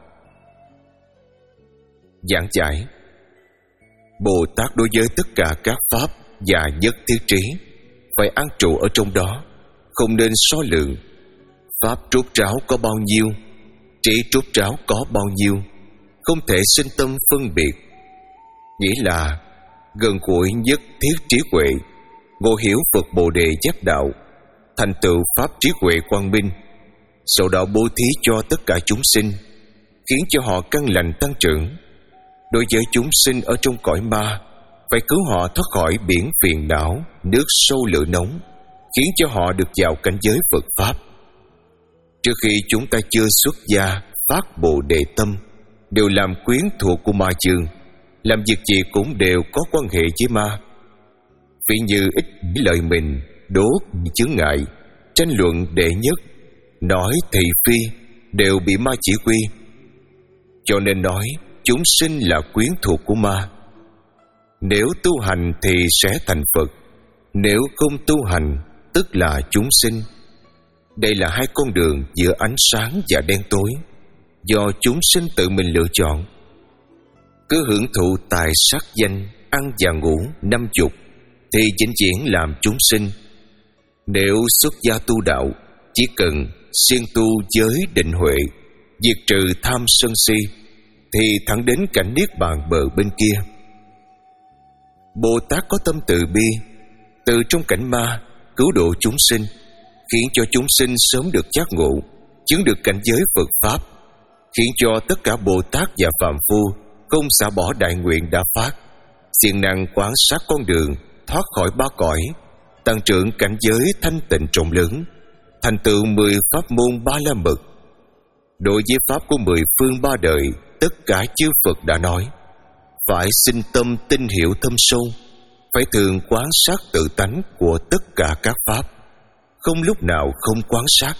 A: Giảng giải: Bồ Tát đối với tất cả các pháp và nhất thiết trí phải an trụ ở trong đó, không nên so lượng. Pháp trút ráo có bao nhiêu, trí trút ráo có bao nhiêu, không thể sinh tâm phân biệt. Nghĩa là gần gũi nhất thiết trí huệ, ngộ hiểu Phật Bồ Đề giác đạo, thành tựu pháp trí huệ quang minh, sau đó bố thí cho tất cả chúng sinh, khiến cho họ căn lành tăng trưởng. Đối với chúng sinh ở trong cõi ma, phải cứu họ thoát khỏi biển phiền não, nước sâu lửa nóng, khiến cho họ được vào cảnh giới Phật pháp. Trước khi chúng ta chưa xuất gia phát Bồ Đề tâm, đều làm quyến thuộc của ma dương, làm việc gì cũng đều có quan hệ với ma. Ví như ích lợi mình, đố chướng ngại, tranh luận đệ nhất, nói thị phi, đều bị ma chỉ huy. Cho nên nói chúng sinh là quyến thuộc của ma. Nếu tu hành thì sẽ thành Phật, nếu không tu hành tức là chúng sinh. Đây là hai con đường giữa ánh sáng và đen tối, do chúng sinh tự mình lựa chọn. Cứ hưởng thụ tài sắc danh, ăn và ngủ năm dục, thì vĩnh viễn làm chúng sinh. Nếu xuất gia tu đạo, chỉ cần siêng tu giới định huệ, diệt trừ tham sân si, thì thẳng đến cảnh niết bàn bờ bên kia. Bồ Tát có tâm từ bi, từ trong cảnh ma cứu độ chúng sinh, khiến cho chúng sinh sớm được giác ngộ, chứng được cảnh giới Phật pháp, khiến cho tất cả Bồ Tát và phàm phu không xả bỏ đại nguyện đã phát, siêng năng quán sát con đường thoát khỏi ba cõi, tăng trưởng cảnh giới thanh tịnh rộng lớn, thành tựu mười pháp môn ba la mật. Đối với pháp của mười phương ba đời, tất cả chư Phật đã nói, phải sinh tâm tinh hiểu thâm sâu, phải thường quán sát tự tánh của tất cả các pháp, không lúc nào không quán sát.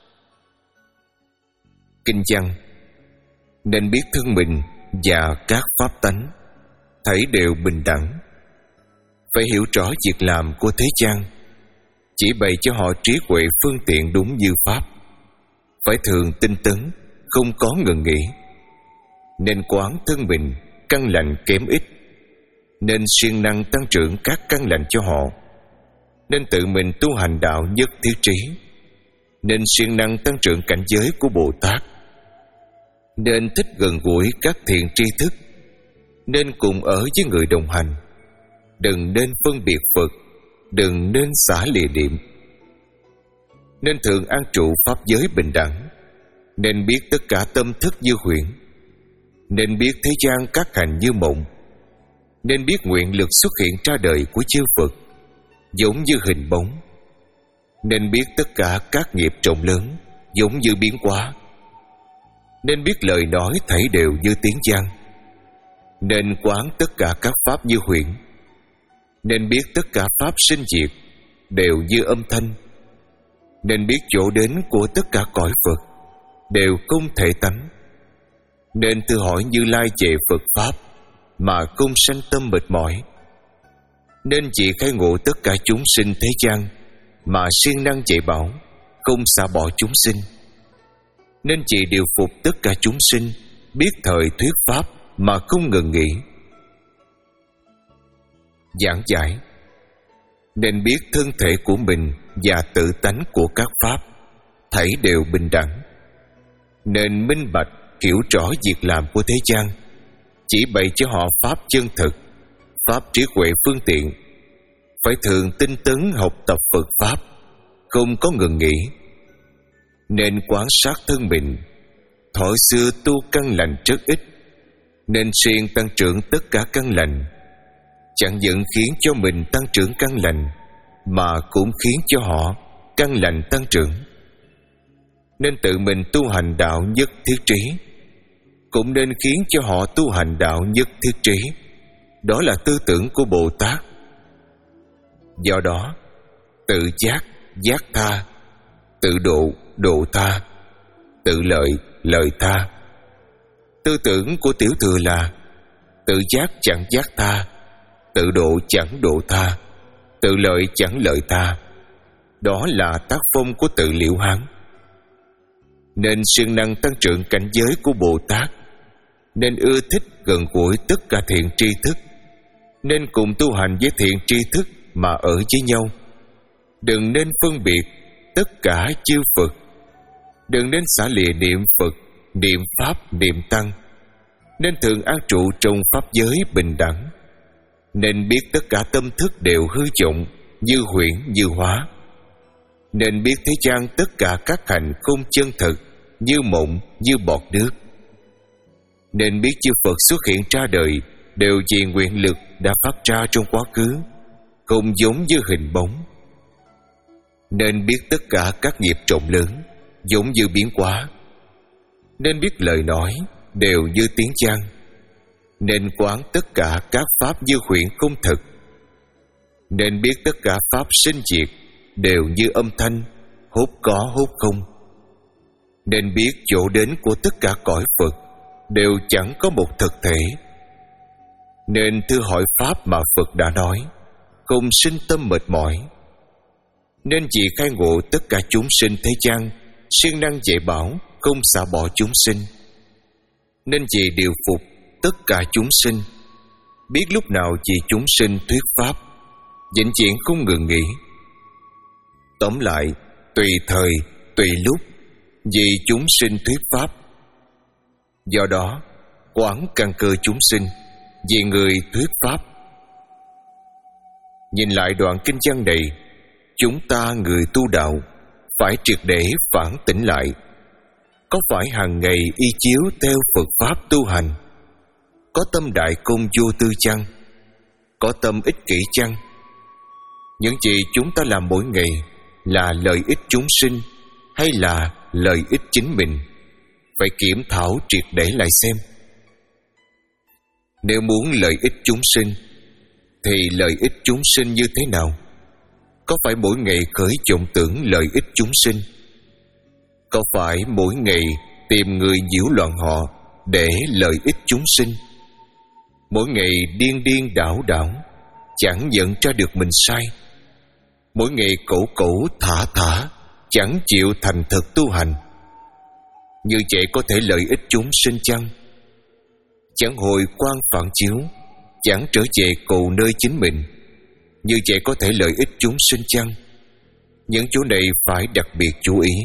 A: Kinh văn: nên biết thân mình và các pháp tánh, thảy đều bình đẳng. Phải hiểu rõ việc làm của thế gian, chỉ bày cho họ trí huệ phương tiện đúng như pháp. Phải thường tinh tấn, không có ngừng nghỉ. Nên quán thân mình căn lành kém ít, nên siêng năng tăng trưởng các căn lành cho họ. Nên tự mình tu hành đạo nhất thiết trí, nên siêng năng tăng trưởng cảnh giới của Bồ Tát. Nên thích gần gũi các thiện tri thức, nên cùng ở với người đồng hành. Đừng nên phân biệt Phật, đừng nên xả lìa niệm. Nên thường an trụ pháp giới bình đẳng, nên biết tất cả tâm thức như huyễn, nên biết thế gian các hành như mộng, nên biết nguyện lực xuất hiện ra đời của chư Phật giống như hình bóng, nên biết tất cả các nghiệp rộng lớn giống như biến hóa, nên biết lời nói thảy đều như tiếng vang, nên quán tất cả các pháp như huyễn, nên biết tất cả pháp sinh diệt đều như âm thanh, nên biết chỗ đến của tất cả cõi Phật đều không thể tánh, nên tự hỏi Như Lai về Phật pháp mà không sanh tâm mệt mỏi, nên chỉ khai ngộ tất cả chúng sinh thế gian mà siêng năng dạy bảo, không xả bỏ chúng sinh, nên chỉ điều phục tất cả chúng sinh, biết thời thuyết pháp mà không ngừng nghỉ. Giảng giải: nên biết thân thể của mình và tự tánh của các pháp, thảy đều bình đẳng, nên minh bạch hiểu rõ việc làm của thế gian, chỉ bày cho họ pháp chân thực, pháp trí huệ phương tiện. Phải thường tinh tấn học tập Phật pháp, không có ngừng nghỉ. Nên quán sát thân mình. Thọ xưa tu căn lành rất ít, nên siêng tăng trưởng tất cả căn lành. Chẳng những khiến cho mình tăng trưởng căn lành, mà cũng khiến cho họ căn lành tăng trưởng. Nên tự mình tu hành đạo nhất thiết trí, cũng nên khiến cho họ tu hành đạo nhất thiết trí. Đó là tư tưởng của Bồ Tát. Do đó, tự giác, giác tha, tự độ, độ tha, tự lợi, lợi tha. Tư tưởng của tiểu thừa là tự giác chẳng giác tha, tự độ chẳng độ tha, tự lợi chẳng lợi tha. Đó là tác phong của tự Liễu Hán. Nên siêng năng tăng trưởng cảnh giới của Bồ Tát, nên ưa thích gần gũi tất cả thiện tri thức, nên cùng tu hành với thiện tri thức mà ở với nhau. Đừng nên phân biệt tất cả chư Phật, đừng nên xả lìa niệm Phật, niệm Pháp, niệm Tăng. Nên thường an trụ trong pháp giới bình đẳng. Nên biết tất cả tâm thức đều hư vọng, như huyễn như hóa. Nên biết thế gian tất cả các hành không chân thực, như mộng, như bọt nước. Nên biết chư Phật xuất hiện ra đời đều vì nguyện lực đã phát ra trong quá khứ, không giống như hình bóng. Nên biết tất cả các nghiệp rộng lớn giống như biến hóa. Nên biết lời nói đều như tiếng vang. Nên quán tất cả các pháp như huyễn không thực. Nên biết tất cả pháp sinh diệt đều như âm thanh, hốt có hốt không. Nên biết chỗ đến của tất cả cõi Phật đều chẳng có một thực thể. Nên thưa hỏi pháp mà Phật đã nói, không sinh tâm mệt mỏi. Nên vì khai ngộ tất cả chúng sinh thế gian, siêng năng dạy bảo, không xả bỏ chúng sinh. Nên vì điều phục tất cả chúng sinh, biết lúc nào vì chúng sinh thuyết pháp, vĩnh viễn không ngừng nghỉ. Tóm lại, tùy thời, tùy lúc, vì chúng sinh thuyết pháp. Do đó, quán căn cơ chúng sinh, vì người thuyết pháp. Nhìn lại đoạn kinh văn này, chúng ta người tu đạo phải triệt để phản tỉnh lại. Có phải hàng ngày y chiếu theo Phật pháp tu hành? Có tâm đại công vô tư chăng? Có tâm ích kỷ chăng? Những gì chúng ta làm mỗi ngày là lợi ích chúng sinh hay là lợi ích chính mình? Phải kiểm thảo triệt để lại xem. Nếu muốn lợi ích chúng sinh thì lợi ích chúng sinh như thế nào? Có phải mỗi ngày khởi vọng tưởng lợi ích chúng sinh? Có phải mỗi ngày tìm người nhiễu loạn họ để lợi ích chúng sinh? Mỗi ngày điên điên đảo đảo, chẳng nhận ra được mình sai. Mỗi ngày cổ cổ thả thả, chẳng chịu thành thực tu hành. Như vậy có thể lợi ích chúng sinh chăng? Chẳng hồi quang phản chiếu, chẳng trở về cầu nơi chính mình. Như vậy có thể lợi ích chúng sinh chăng? Những chỗ này phải đặc biệt chú ý.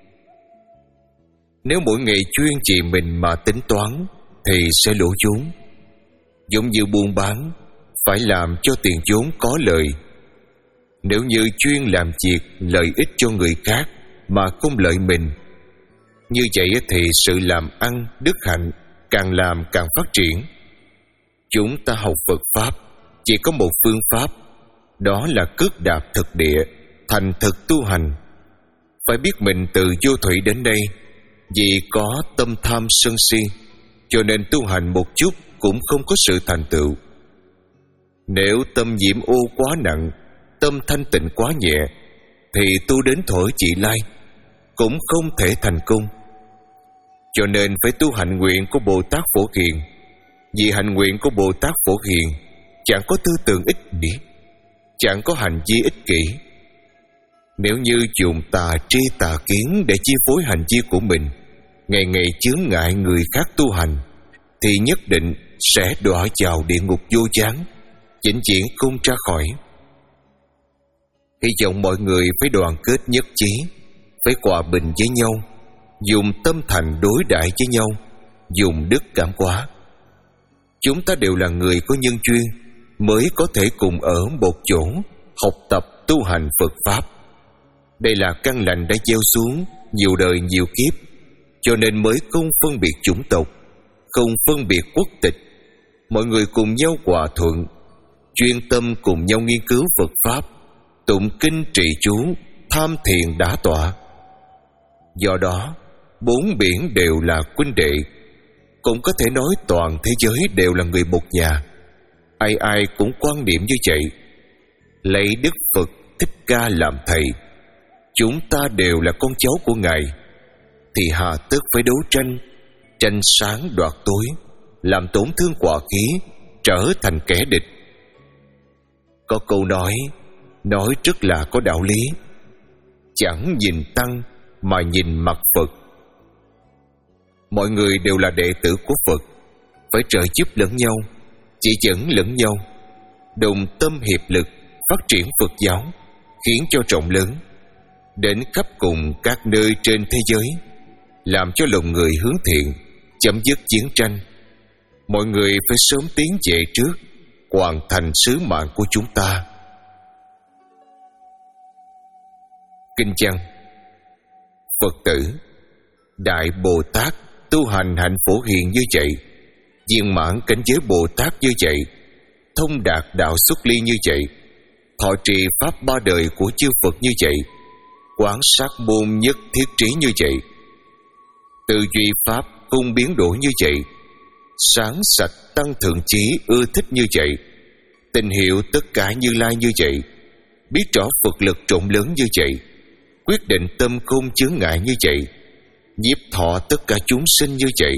A: Nếu mỗi ngày chuyên vì mình mà tính toán thì sẽ lỗ vốn. Giống như buôn bán, phải làm cho tiền vốn có lợi. Nếu như chuyên làm việc lợi ích cho người khác mà không lợi mình, như vậy thì sự làm ăn, đức hạnh càng làm càng phát triển. Chúng ta học Phật Pháp chỉ có một phương pháp, đó là cước đạp thực địa, thành thực tu hành. Phải biết mình từ vô thủy đến đây, vì có tâm tham sân si, cho nên tu hành một chút cũng không có sự thành tựu. Nếu tâm nhiễm ô quá nặng, tâm thanh tịnh quá nhẹ, thì tu đến thổi chỉ lai cũng không thể thành công. Cho nên phải tu hạnh nguyện của Bồ Tát Phổ Hiền. Vì hạnh nguyện của Bồ Tát Phổ Hiền chẳng có tư tưởng ích kỷ, chẳng có hành vi ích kỷ. Nếu như dùng tà tri tà kiến để chi phối hành vi của mình, ngày ngày chướng ngại người khác tu hành, thì nhất định sẽ đọa vào địa ngục vô gián, vĩnh viễn không ra khỏi. Hy vọng mọi người phải đoàn kết nhất trí, phải hòa bình với nhau, dùng tâm thành đối đãi với nhau, dùng đức cảm hóa. Chúng ta đều là người có nhân duyên, mới có thể cùng ở một chỗ học tập tu hành Phật Pháp. Đây là căn lành đã gieo xuống nhiều đời nhiều kiếp, cho nên mới không phân biệt chủng tộc, không phân biệt quốc tịch. Mọi người cùng nhau hòa thuận, chuyên tâm cùng nhau nghiên cứu Phật Pháp, tụng kinh trì chú, tham thiền đả tọa. Do đó, bốn biển đều là huynh đệ, cũng có thể nói toàn thế giới đều là người một nhà. Ai ai cũng quan niệm như vậy, lấy Đức Phật Thích Ca làm thầy. Chúng ta đều là con cháu của Ngài, thì hà tất phải đấu tranh, tranh sáng đoạt tối, làm tổn thương hòa khí, trở thành kẻ địch. Có câu nói, nói rất là có đạo lý: chẳng nhìn tăng mà nhìn mặt Phật. Mọi người đều là đệ tử của Phật, phải trợ giúp lẫn nhau, chỉ dẫn lẫn nhau, đồng tâm hiệp lực phát triển Phật giáo, khiến cho rộng lớn đến khắp cùng các nơi trên thế giới, làm cho lòng người hướng thiện, chấm dứt chiến tranh. Mọi người phải sớm tiến về trước, hoàn thành sứ mạng của chúng ta. Kinh văn: Phật tử, Đại Bồ Tát tu hành hạnh phổ hiền như vậy, viên mãn cảnh giới Bồ Tát như vậy, thông đạt đạo xuất ly như vậy, thọ trì pháp ba đời của chư Phật như vậy, quán sát môn nhất thiết trí như vậy, tư duy pháp không biến đổi như vậy, sáng sạch tăng thượng trí ưa thích như vậy, tình hiểu tất cả Như Lai như vậy, biết rõ Phật lực rộng lớn như vậy, quyết định tâm không chướng ngại như vậy, nhiếp thọ tất cả chúng sinh như vậy.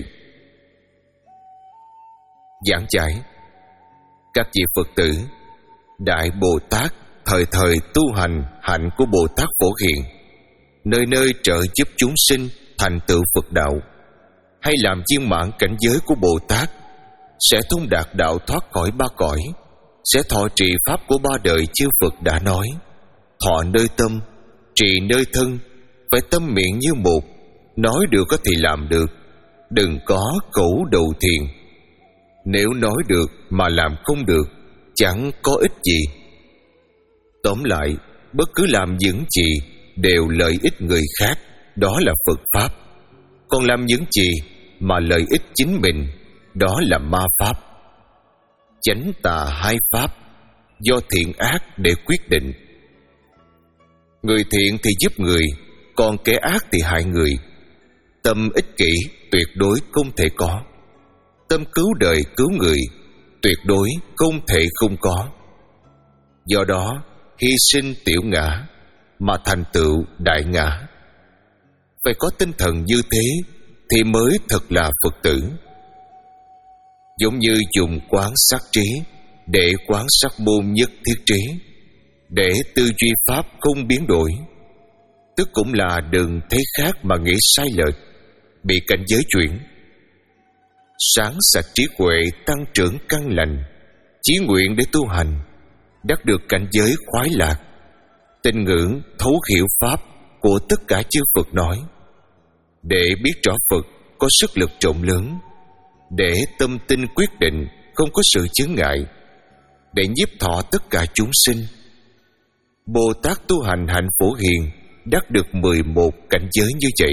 A: Giảng giải: các vị Phật tử, Đại Bồ Tát thời thời tu hành hạnh của Bồ Tát Phổ Hiền, nơi nơi trợ giúp chúng sinh thành tựu Phật đạo, hay làm viên mãn cảnh giới của Bồ Tát, sẽ thông đạt đạo thoát khỏi ba cõi, sẽ thọ trì pháp của ba đời chư Phật đã nói. Thọ nơi tâm, trì nơi thân, phải tâm miệng như một, nói được có thì làm được, đừng có cẩu đầu thiền. Nếu nói được mà làm không được, chẳng có ích gì. Tóm lại, bất cứ làm những gì đều lợi ích người khác, đó là Phật Pháp. Còn làm những gì mà lợi ích chính mình, đó là ma Pháp. Chánh tà hai Pháp, do thiện ác để quyết định. Người thiện thì giúp người, còn kẻ ác thì hại người. Tâm ích kỷ tuyệt đối không thể có. Tâm cứu đời cứu người tuyệt đối không thể không có. Do đó, hy sinh tiểu ngã mà thành tựu đại ngã. Phải có tinh thần như thế thì mới thật là Phật tử. Giống như dùng quán sát trí để quán sát môn nhất thiết trí, để tư duy pháp không biến đổi, tức cũng là đừng thấy khác mà nghĩ sai lệch, bị cảnh giới chuyển. Sáng sạch trí huệ tăng trưởng căn lành, chí nguyện để tu hành, đắc được cảnh giới khoái lạc, tin ngưỡng thấu hiểu pháp của tất cả chư Phật nói, để biết rõ Phật có sức lực rộng lớn, để tâm tin quyết định không có sự chướng ngại, để nhiếp thọ tất cả chúng sinh. Bồ Tát tu hành hạnh phổ hiền đắc được mười một cảnh giới như vậy.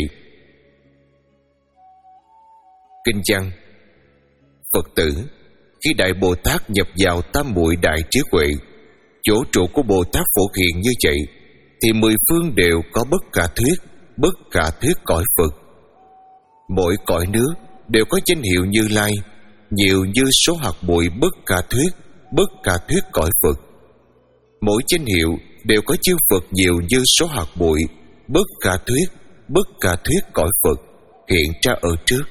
A: Kinh văn: Phật tử, khi Đại Bồ Tát nhập vào tam muội đại trí huệ, chỗ trụ của Bồ Tát Phổ Hiền như vậy, thì mười phương đều có bất khả thuyết, bất khả thuyết cõi Phật. Mỗi cõi nước đều có danh hiệu Như Lai, nhiều như số hạt bụi bất khả thuyết, bất khả thuyết cõi Phật. Mỗi danh hiệu đều có chư Phật nhiều như số hạt bụi bất khả thuyết, bất khả thuyết cõi Phật hiện ra ở trước.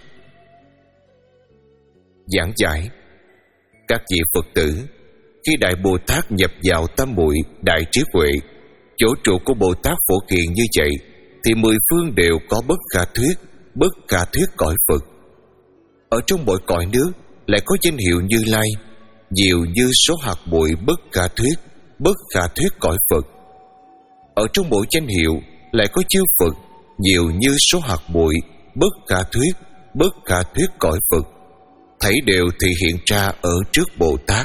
A: Giảng giải: các vị Phật tử, khi Đại Bồ Tát nhập vào tam muội đại trí huệ, chỗ trụ của Bồ Tát Phổ Hiền như vậy, thì mười phương đều có bất khả thuyết, bất khả thuyết cõi Phật. Ở trong mỗi cõi nước lại có danh hiệu Như Lai, nhiều như số hạt bụi bất khả thuyết, bất khả thuyết cõi Phật. Ở trong mỗi danh hiệu lại có chư Phật nhiều như số hạt bụi, bất khả thuyết, bất khả thuyết cõi Phật, thảy đều thị hiện ra ở trước Bồ Tát.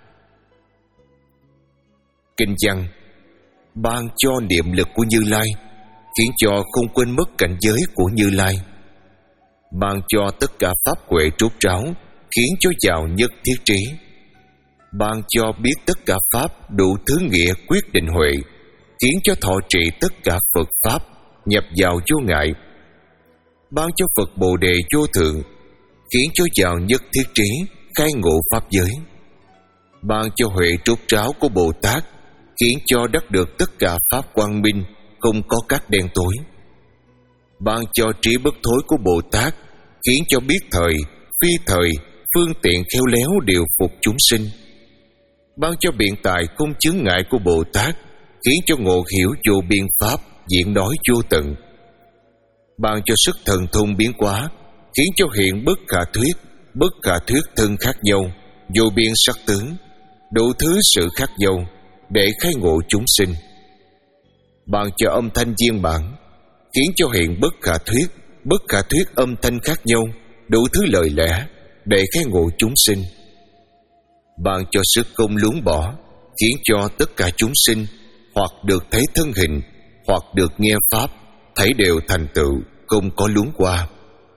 A: Kinh văn: ban cho niệm lực của Như Lai, khiến cho không quên mất cảnh giới của Như Lai. Ban cho tất cả pháp huệ trút ráo, khiến cho vào nhất thiết trí. Ban cho biết tất cả pháp đủ thứ nghĩa quyết định huệ, khiến cho thọ trì tất cả Phật pháp, nhập vào vô ngại. Ban cho Phật Bồ Đề vô thượng, khiến cho vào nhất thiết trí, khai ngộ pháp giới. Ban cho huệ trút ráo của Bồ Tát, khiến cho đắc được tất cả pháp quang minh, không có các đen tối. Ban cho trí bất thối của Bồ Tát, khiến cho biết thời, phi thời, phương tiện khéo léo điều phục chúng sinh. Ban cho biện tài không chướng ngại của Bồ Tát, khiến cho ngộ hiểu vô biên pháp, diễn nói vô tận. Ban cho sức thần thông biến hóa, khiến cho hiện bất khả thuyết, bất khả thuyết thân khác nhau, vô biên sắc tướng, đủ thứ sự khác nhau, để khai ngộ chúng sinh. Ban cho âm thanh viên mãn, khiến cho hiện bất khả thuyết, bất khả thuyết âm thanh khác nhau, đủ thứ lời lẽ, để khai ngộ chúng sinh. Ban cho sức không luống bỏ, khiến cho tất cả chúng sinh hoặc được thấy thân hình, hoặc được nghe pháp, thảy đều thành tựu, không có luống qua.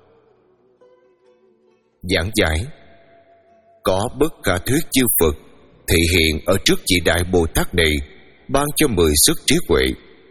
A: Giảng giải: có bất khả thuyết chư Phật thị hiện ở trước vị đại Bồ Tát này, ban cho mười sức trí huệ.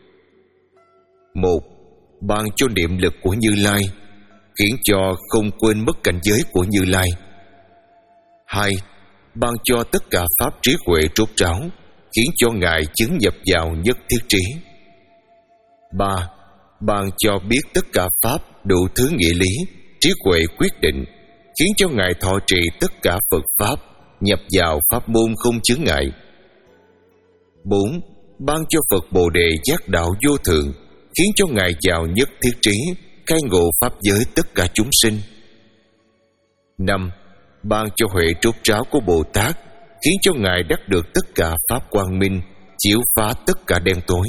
A: Một, ban cho niệm lực của Như Lai, khiến cho không quên mất cảnh giới của Như Lai. Hai, ban cho tất cả pháp trí huệ trút ráo, khiến cho Ngài chứng nhập vào nhất thiết trí. Ba, ban cho biết tất cả pháp đủ thứ nghĩa lý, trí huệ quyết định, khiến cho Ngài thọ trì tất cả Phật pháp, nhập vào pháp môn không chướng ngại. Bốn, ban cho Phật Bồ Đề giác đạo vô thượng, khiến cho Ngài vào nhất thiết trí, khai ngộ pháp giới tất cả chúng sinh. Năm, ban cho huệ trút ráo của Bồ Tát, khiến cho Ngài đắc được tất cả pháp quang minh, chiếu phá tất cả đen tối.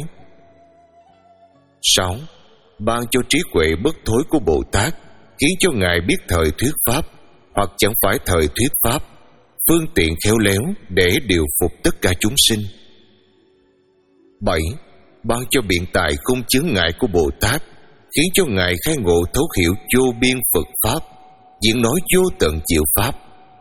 A: Sáu, ban cho trí huệ bất thối của Bồ Tát, khiến cho Ngài biết thời thuyết pháp, hoặc chẳng phải thời thuyết pháp, phương tiện khéo léo để điều phục tất cả chúng sinh. Bảy, ban cho biện tài không chướng ngại của Bồ Tát, khiến cho Ngài khai ngộ thấu hiểu vô biên Phật pháp, diễn nói vô tận diệu pháp.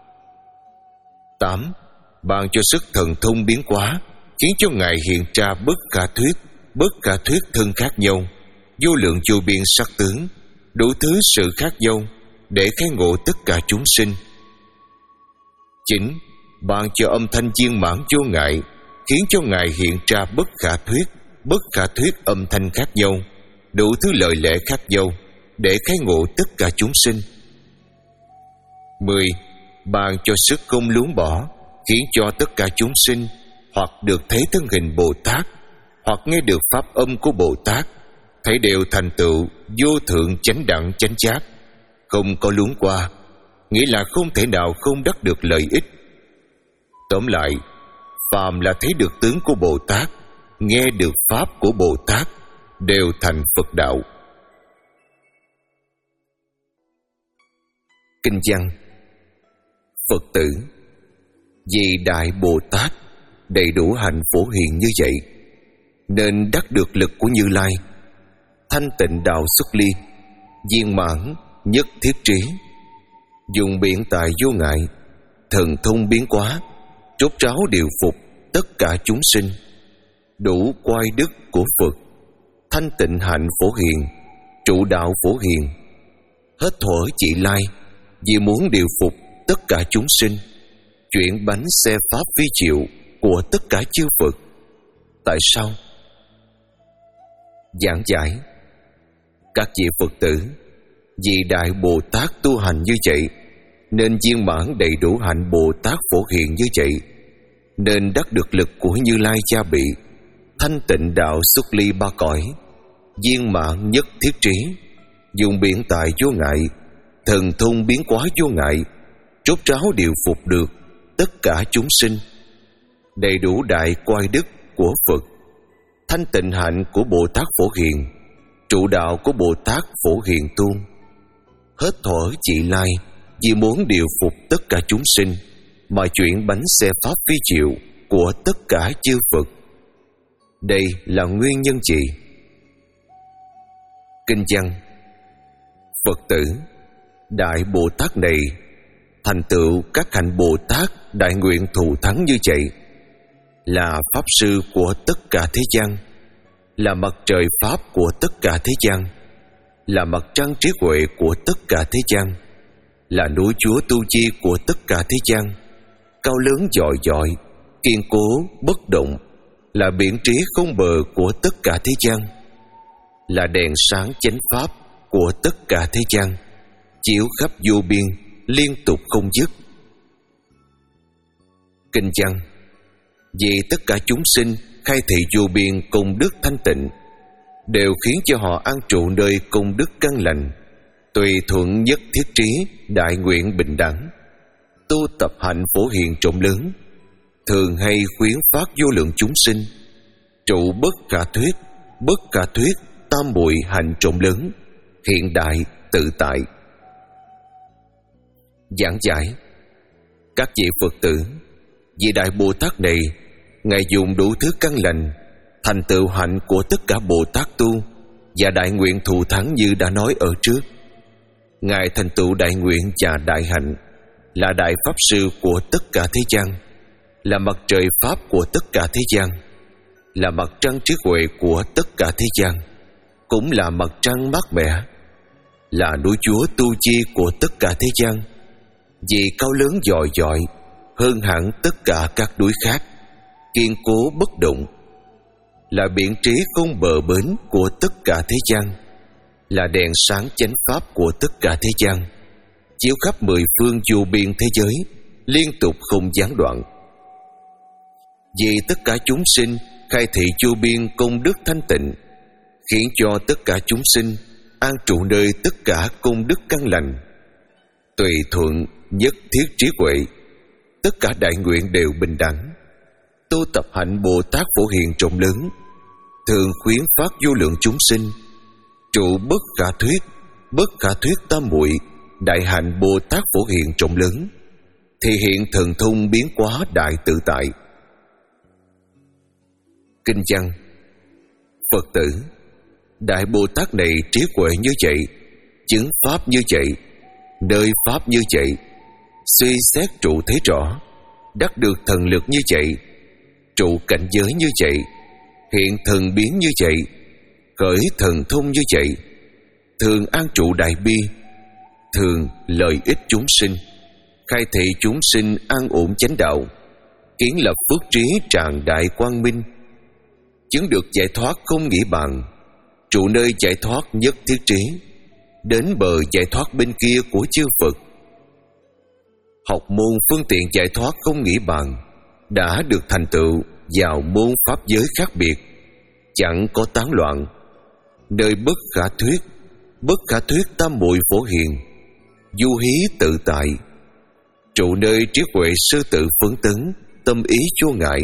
A: Tám, ban cho sức thần thông biến hóa, khiến cho Ngài hiện ra bất khả thuyết, bất khả thuyết thân khác nhau, vô lượng vô biên sắc tướng, đủ thứ sự khác nhau, để khai ngộ tất cả chúng sinh. Chín, ban cho âm thanh viên mãn vô ngại, khiến cho Ngài hiện ra bất khả thuyết, bất khả thuyết âm thanh khác nhau, đủ thứ lời lẽ khác nhau, để khai ngộ tất cả chúng sinh. Mười, ban cho sức không luống bỏ, khiến cho tất cả chúng sinh hoặc được thấy thân hình Bồ Tát, hoặc nghe được pháp âm của Bồ Tát, thấy đều thành tựu vô thượng chánh đẳng chánh giác, không có luống qua, nghĩa là không thể nào không đắc được lợi ích. Tóm lại, phàm là thấy được tướng của Bồ Tát, nghe được pháp của Bồ Tát, đều thành Phật đạo. Kinh văn: Phật tử, vì Đại Bồ Tát đầy đủ hành phổ hiền như vậy, nên đắc được lực của Như Lai, thanh tịnh đạo xuất ly, viên mãn nhất thiết trí, dùng biện tài vô ngại, thần thông biến hóa, trút ráo điều phục tất cả chúng sinh, đủ quay đức của Phật, thanh tịnh hạnh phổ hiền, trụ đạo phổ hiền, hết thuở chỉ lai, vì muốn điều phục tất cả chúng sinh, chuyển bánh xe pháp vi diệu của tất cả chư Phật. Tại sao? Giảng giải: các vị Phật tử, vì Đại Bồ Tát tu hành như vậy, nên viên mãn đầy đủ hạnh Bồ Tát phổ hiền như vậy, nên đắc được lực của Như Lai gia bị, thanh tịnh đạo xuất ly ba cõi, viên mãn nhất thiết trí, dùng biện tài vô ngại, thần thông biến hóa vô ngại, trút ráo điều phục được tất cả chúng sinh, đầy đủ đại quay đức của Phật, thanh tịnh hạnh của Bồ Tát phổ hiền, trụ đạo của Bồ Tát Phổ Hiền Tôn. Hết thuở vị lai, vì muốn điều phục tất cả chúng sinh mà chuyển bánh xe pháp vi diệu của tất cả chư Phật. Đây là nguyên nhân gì? Kinh văn: Phật tử, Đại Bồ Tát này thành tựu các hạnh Bồ Tát đại nguyện thù thắng như vậy, là Pháp Sư của tất cả thế gian, là mặt trời Pháp của tất cả thế gian, là mặt trăng trí huệ của tất cả thế gian, là núi Chúa tu chi của tất cả thế gian, cao lớn dọi dọi, kiên cố bất động, là biển trí không bờ của tất cả thế gian, là đèn sáng chánh Pháp của tất cả thế gian, chiếu khắp vô biên, liên tục không dứt. Kinh văn: Vì tất cả chúng sinh khai thị vô biên công đức thanh tịnh, đều khiến cho họ an trụ nơi công đức căn lành, tùy thuận nhất thiết trí, đại nguyện bình đẳng, tu tập hạnh phổ hiền rộng lớn, thường hay khuyến phát vô lượng chúng sinh, trụ bất khả thuyết, bất khả thuyết tam muội hạnh rộng lớn, hiện đại tự tại. Giảng giải: Các vị Phật tử, vị Đại Bồ Tát này, Ngài dùng đủ thứ căn lành, thành tựu hạnh của tất cả Bồ Tát tu và đại nguyện thù thắng như đã nói ở trước. Ngài thành tựu đại nguyện và đại hạnh, là Đại Pháp Sư của tất cả thế gian, là mặt trời Pháp của tất cả thế gian, là mặt trăng trí huệ của tất cả thế gian, cũng là mặt trăng mát mẻ, là núi Chúa tu chi của tất cả thế gian, vì cao lớn dọi dọi, hơn hẳn tất cả các núi khác, kiên cố bất động, là biển trí không bờ bến của tất cả thế gian, là đèn sáng chánh Pháp của tất cả thế gian, chiếu khắp mười phương vô biên thế giới, liên tục không gián đoạn. Vì tất cả chúng sinh khai thị vô biên công đức thanh tịnh, khiến cho tất cả chúng sinh an trụ nơi tất cả công đức căn lành, tùy thuận nhất thiết trí huệ, tất cả đại nguyện đều bình đẳng, tu tập hạnh Bồ Tát Phổ Hiền rộng lớn, thường khuyến phát vô lượng chúng sinh, trụ bất khả thuyết, bất khả thuyết tam muội đại hạnh Bồ Tát Phổ Hiền rộng lớn, thì hiện thần thông biến hóa đại tự tại. Kinh văn: Phật tử, Đại Bồ Tát này trí huệ như vậy, chứng Pháp như vậy, nơi Pháp như vậy, suy xét trụ thấy rõ, đắc được thần lực như vậy, trụ cảnh giới như vậy, hiện thần biến như vậy, khởi thần thông như vậy, thường an trụ đại bi, thường lợi ích chúng sinh, khai thị chúng sinh an ổn chánh đạo, kiến lập phước trí tràn đại quang minh, chứng được giải thoát không nghĩ bàn, trụ nơi giải thoát nhất thiết trí, đến bờ giải thoát bên kia của chư Phật. Học môn phương tiện giải thoát không nghĩ bàn, đã được thành tựu vào môn pháp giới khác biệt, chẳng có tán loạn, nơi bất khả thuyết, bất khả thuyết tam muội phổ hiền, du hí tự tại, trụ nơi trí huệ sư tự phấn tấn, tâm ý vô ngại.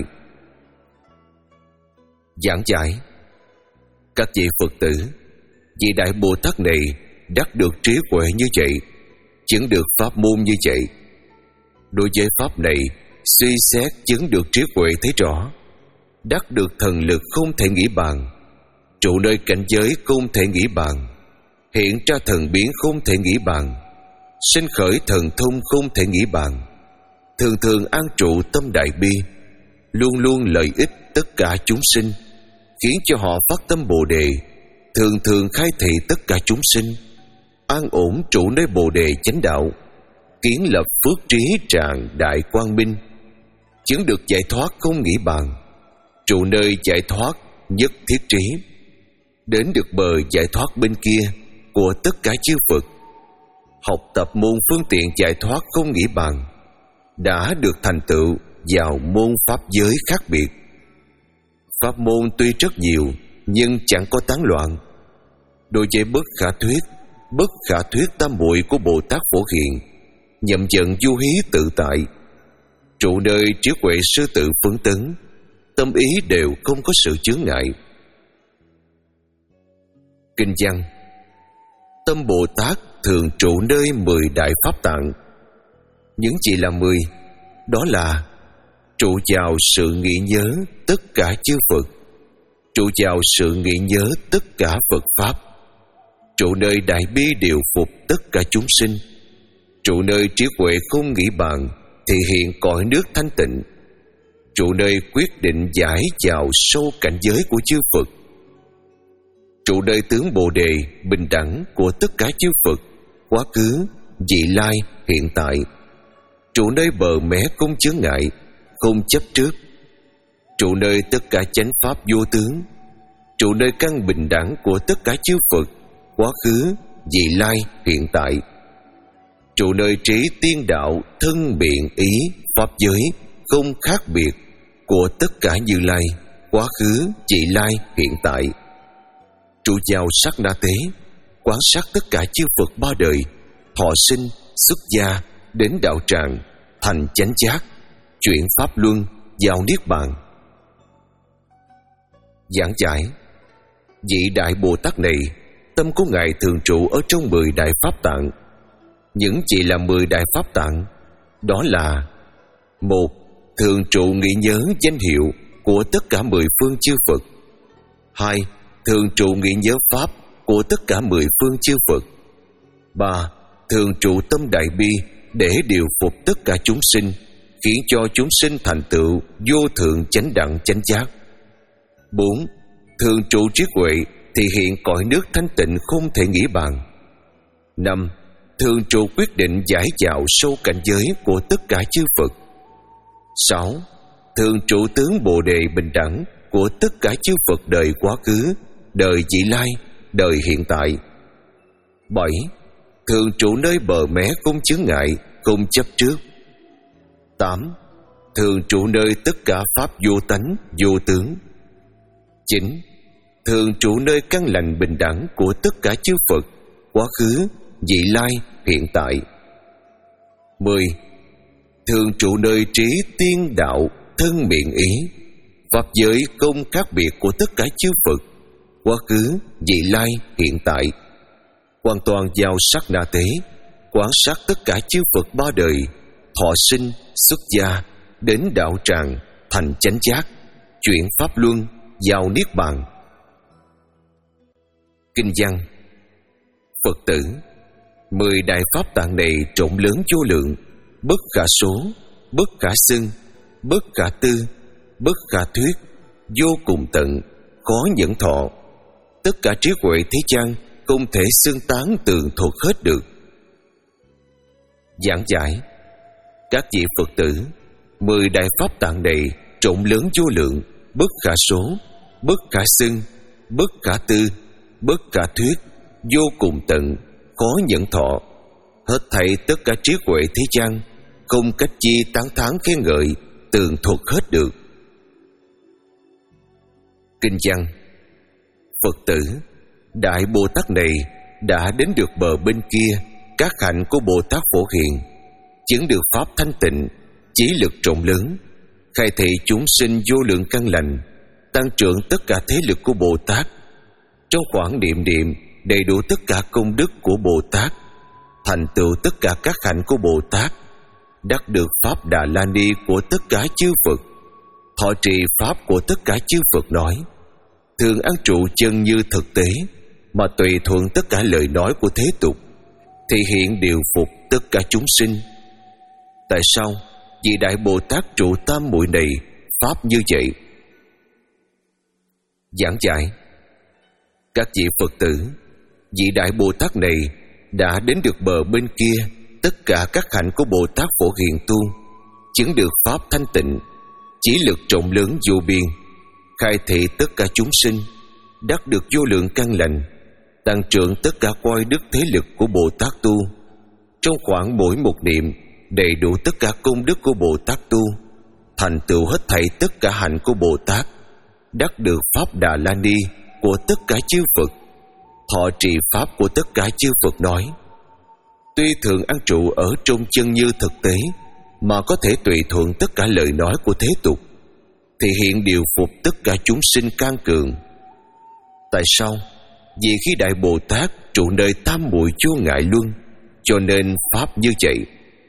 A: Giảng giải: Các vị Phật tử, vị Đại Bồ Tát này đắc được trí huệ như vậy, chứng được pháp môn như vậy. Đối với pháp này, suy xét chứng được trí huệ thấy rõ, đắc được thần lực không thể nghĩ bàn, trụ nơi cảnh giới không thể nghĩ bàn, hiện ra thần biến không thể nghĩ bàn, sinh khởi thần thông không thể nghĩ bàn, thường thường an trụ tâm đại bi, luôn luôn lợi ích tất cả chúng sinh, khiến cho họ phát tâm Bồ đề, thường thường khai thị tất cả chúng sinh, an ổn trụ nơi Bồ đề chánh đạo, kiến lập phước trí tràn đại quang minh, chứng được giải thoát không nghĩ bàn, trụ nơi giải thoát nhất thiết trí, đến được bờ giải thoát bên kia của tất cả chư Phật. Học tập môn phương tiện giải thoát không nghĩ bàn, đã được thành tựu vào môn pháp giới khác biệt. Pháp môn tuy rất nhiều, nhưng chẳng có tán loạn. Đối với bất khả thuyết, bất khả thuyết tam muội của Bồ Tát Phổ Hiền, nhậm dần du hí tự tại, trụ nơi trí huệ sư tự phấn tấn, tâm ý đều không có sự chướng ngại. Kinh văn: Tâm Bồ Tát thường trụ nơi mười đại pháp tạng. Những gì là mười? Đó là trụ vào sự nghĩ nhớ tất cả chư Phật, trụ vào sự nghĩ nhớ tất cả Phật Pháp, trụ nơi đại bi điều phục tất cả chúng sinh, trụ nơi trí huệ không nghĩ bàn thì hiện cõi nước thanh tịnh, trụ nơi quyết định giải vào sâu cảnh giới của chư Phật, trụ nơi tướng Bồ Đề bình đẳng của tất cả chư Phật, quá khứ, vị lai, hiện tại, trụ nơi bờ mé không chướng ngại, không chấp trước, trụ nơi tất cả chánh pháp vô tướng, trụ nơi căn bình đẳng của tất cả chư Phật, quá khứ, vị lai, hiện tại, trụ nơi trí tiên đạo thân biện ý pháp giới không khác biệt của tất cả Như Lai, quá khứ, vị lai, hiện tại, trụ vào sát na tế, quán sát tất cả chư Phật ba đời, thọ sinh, xuất gia, đến đạo tràng, thành chánh giác, chuyển pháp luân, vào niết bàn. Giảng giải: vị đại Bồ Tát này, tâm của ngài thường trụ ở trong mười đại pháp tạng. Những gì là mười đại pháp tạng? Đó là: một, thường trụ nghĩ nhớ danh hiệu của tất cả mười phương chư Phật. Hai, thường trụ nghĩ nhớ pháp của tất cả mười phương chư Phật. Ba, thường trụ tâm đại bi để điều phục tất cả chúng sinh, khiến cho chúng sinh thành tựu vô thượng chánh đẳng chánh giác. Bốn, thường trụ trí huệ thì hiện cõi nước thanh tịnh không thể nghĩ bàn. Năm, thường trụ quyết định giải vào sâu cảnh giới của tất cả chư Phật. Sáu, thường trụ tướng Bồ Đề bình đẳng của tất cả chư Phật đời quá khứ, đời vị lai, đời hiện tại. Bảy, thường trụ nơi bờ mé không chướng ngại, không chấp trước. Tám, thường trụ nơi tất cả pháp vô tánh, vô tướng. Chín, thường trụ nơi căn lành bình đẳng của tất cả chư Phật, quá khứ, vị lai, hiện tại. Mười, thường trụ nơi trí tiên đạo thân miệng ý pháp giới không khác biệt của tất cả chư Phật, quá khứ, vị lai, hiện tại, hoàn toàn vào sát na tế, quán sát tất cả chư Phật ba đời, thọ sinh, xuất gia, đến đạo tràng, thành chánh giác, chuyển pháp luân, vào niết bàn. Kinh văn: Phật tử, mười đại pháp tạng này rộng lớn vô lượng, bất khả số, bất khả xưng, bất khả tư, bất khả thuyết, vô cùng tận, khó nhẫn thọ. Tất cả trí huệ thế gian không thể xưng tán tường thuật hết được. Giảng giải: các vị Phật tử, mười đại pháp tạng này rộng lớn vô lượng, bất khả số, bất khả xưng, bất khả tư, bất khả thuyết, vô cùng tận, khó nhẫn thọ. Hết thảy tất cả trí huệ thế gian không cách chi tán thán khen ngợi, tường thuật hết được. Kinh văn: Phật tử, đại Bồ Tát này đã đến được bờ bên kia các hạnh của Bồ Tát Phổ Hiền, chứng được pháp thanh tịnh, chí lực rộng lớn, khai thị chúng sinh vô lượng căn lành, tăng trưởng tất cả thế lực của Bồ Tát. Trong khoảng niệm niệm đầy đủ tất cả công đức của Bồ Tát, thành tựu tất cả các hạnh của Bồ Tát, đắc được pháp Đà La Ni của tất cả chư Phật, thọ trì pháp của tất cả chư Phật nói, thường an trụ chân như thực tế, mà tùy thuận tất cả lời nói của thế tục, thì hiện điều phục tất cả chúng sinh. Tại sao vị đại Bồ Tát trụ tam muội này pháp như vậy? Giảng giải: các vị Phật tử, vị đại Bồ Tát này đã đến được bờ bên kia tất cả các hạnh của Bồ Tát Phổ Hiền tu, chứng được pháp thanh tịnh, chí lực rộng lớn vô biên, khai thị tất cả chúng sinh, đắc được vô lượng căn lành, tăng trưởng tất cả quay đức thế lực của Bồ Tát tu. Trong khoảng mỗi một niệm đầy đủ tất cả công đức của Bồ Tát tu, thành tựu hết thảy tất cả hạnh của Bồ Tát, đắc được pháp Đà La Ni của tất cả chư Phật, thọ trì pháp của tất cả chư Phật nói. Tuy thường an trụ ở trong chân như thực tế, mà có thể tùy thuận tất cả lời nói của thế tục, thì hiện điều phục tất cả chúng sinh can cường. Tại sao? Vì khi Đại Bồ Tát trụ nơi tam muội vô ngại luân, cho nên pháp như vậy.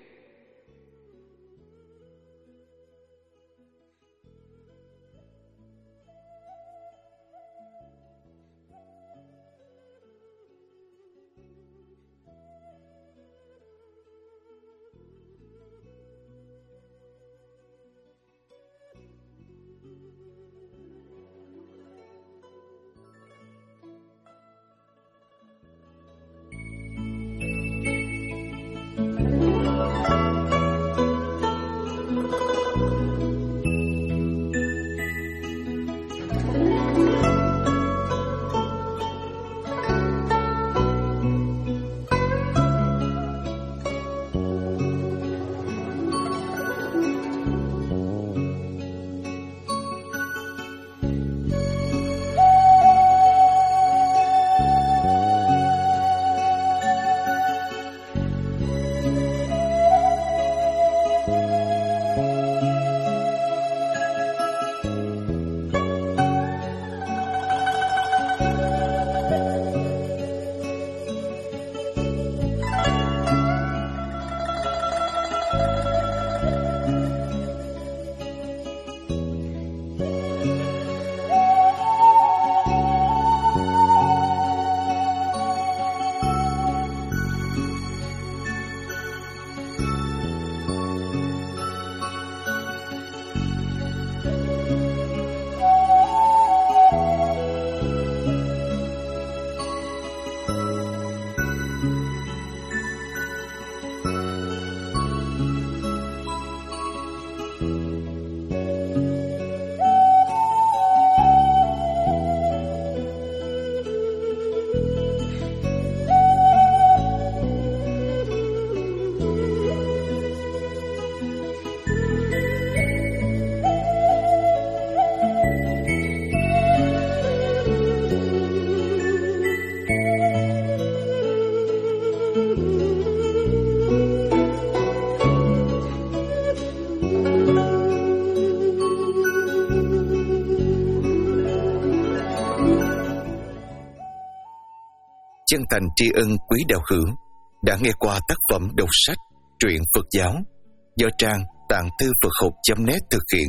A: Chân thành tri ân quý đạo hữu đã nghe qua tác phẩm đọc sách truyện Phật giáo do trang tạng thư Phật học chấm net thực hiện.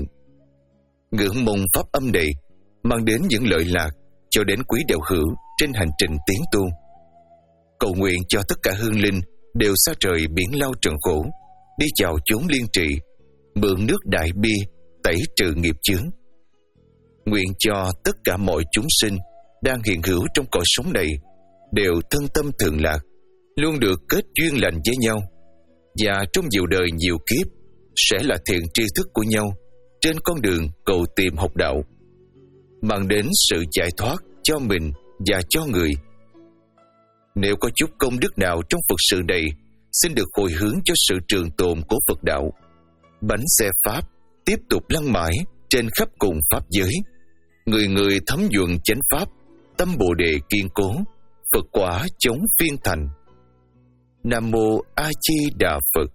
A: Ngưỡng mong pháp âm này mang đến những lợi lạc cho đến quý đạo hữu trên hành trình tiến tu. Cầu nguyện cho tất cả hương linh đều xa trời biển lao trần khổ, đi vào chốn liên trị, mượn nước đại bi tẩy trừ nghiệp chướng. Nguyện cho tất cả mọi chúng sinh đang hiện hữu trong cõi sống này đều thân tâm thường lạc, luôn được kết duyên lành với nhau, và trong nhiều đời nhiều kiếp sẽ là thiện tri thức của nhau trên con đường cầu tìm học đạo, mang đến sự giải thoát cho mình và cho người. Nếu có chút công đức nào trong Phật sự này, xin được hồi hướng cho sự trường tồn của Phật đạo. Bánh xe Pháp tiếp tục lăn mãi trên khắp cùng Pháp giới, người người thấm nhuần chánh Pháp, tâm Bồ Đề kiên cố, Phật quả chống phiên thành. Nam Mô A Di Đà Phật.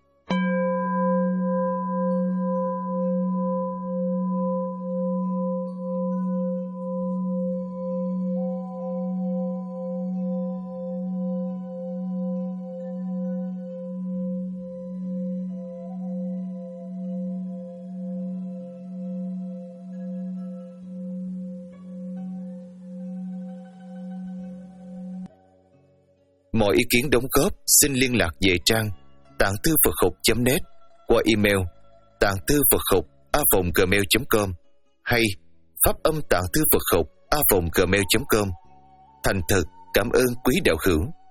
A: Mọi ý kiến đóng góp xin liên lạc về trang tạng thư Phật học chấm net qua email tạng thư Phật học a vòng gmail chấm com hay pháp âm tạng thư Phật học a vòng gmail chấm com. Thành thật cảm ơn quý đạo hữu.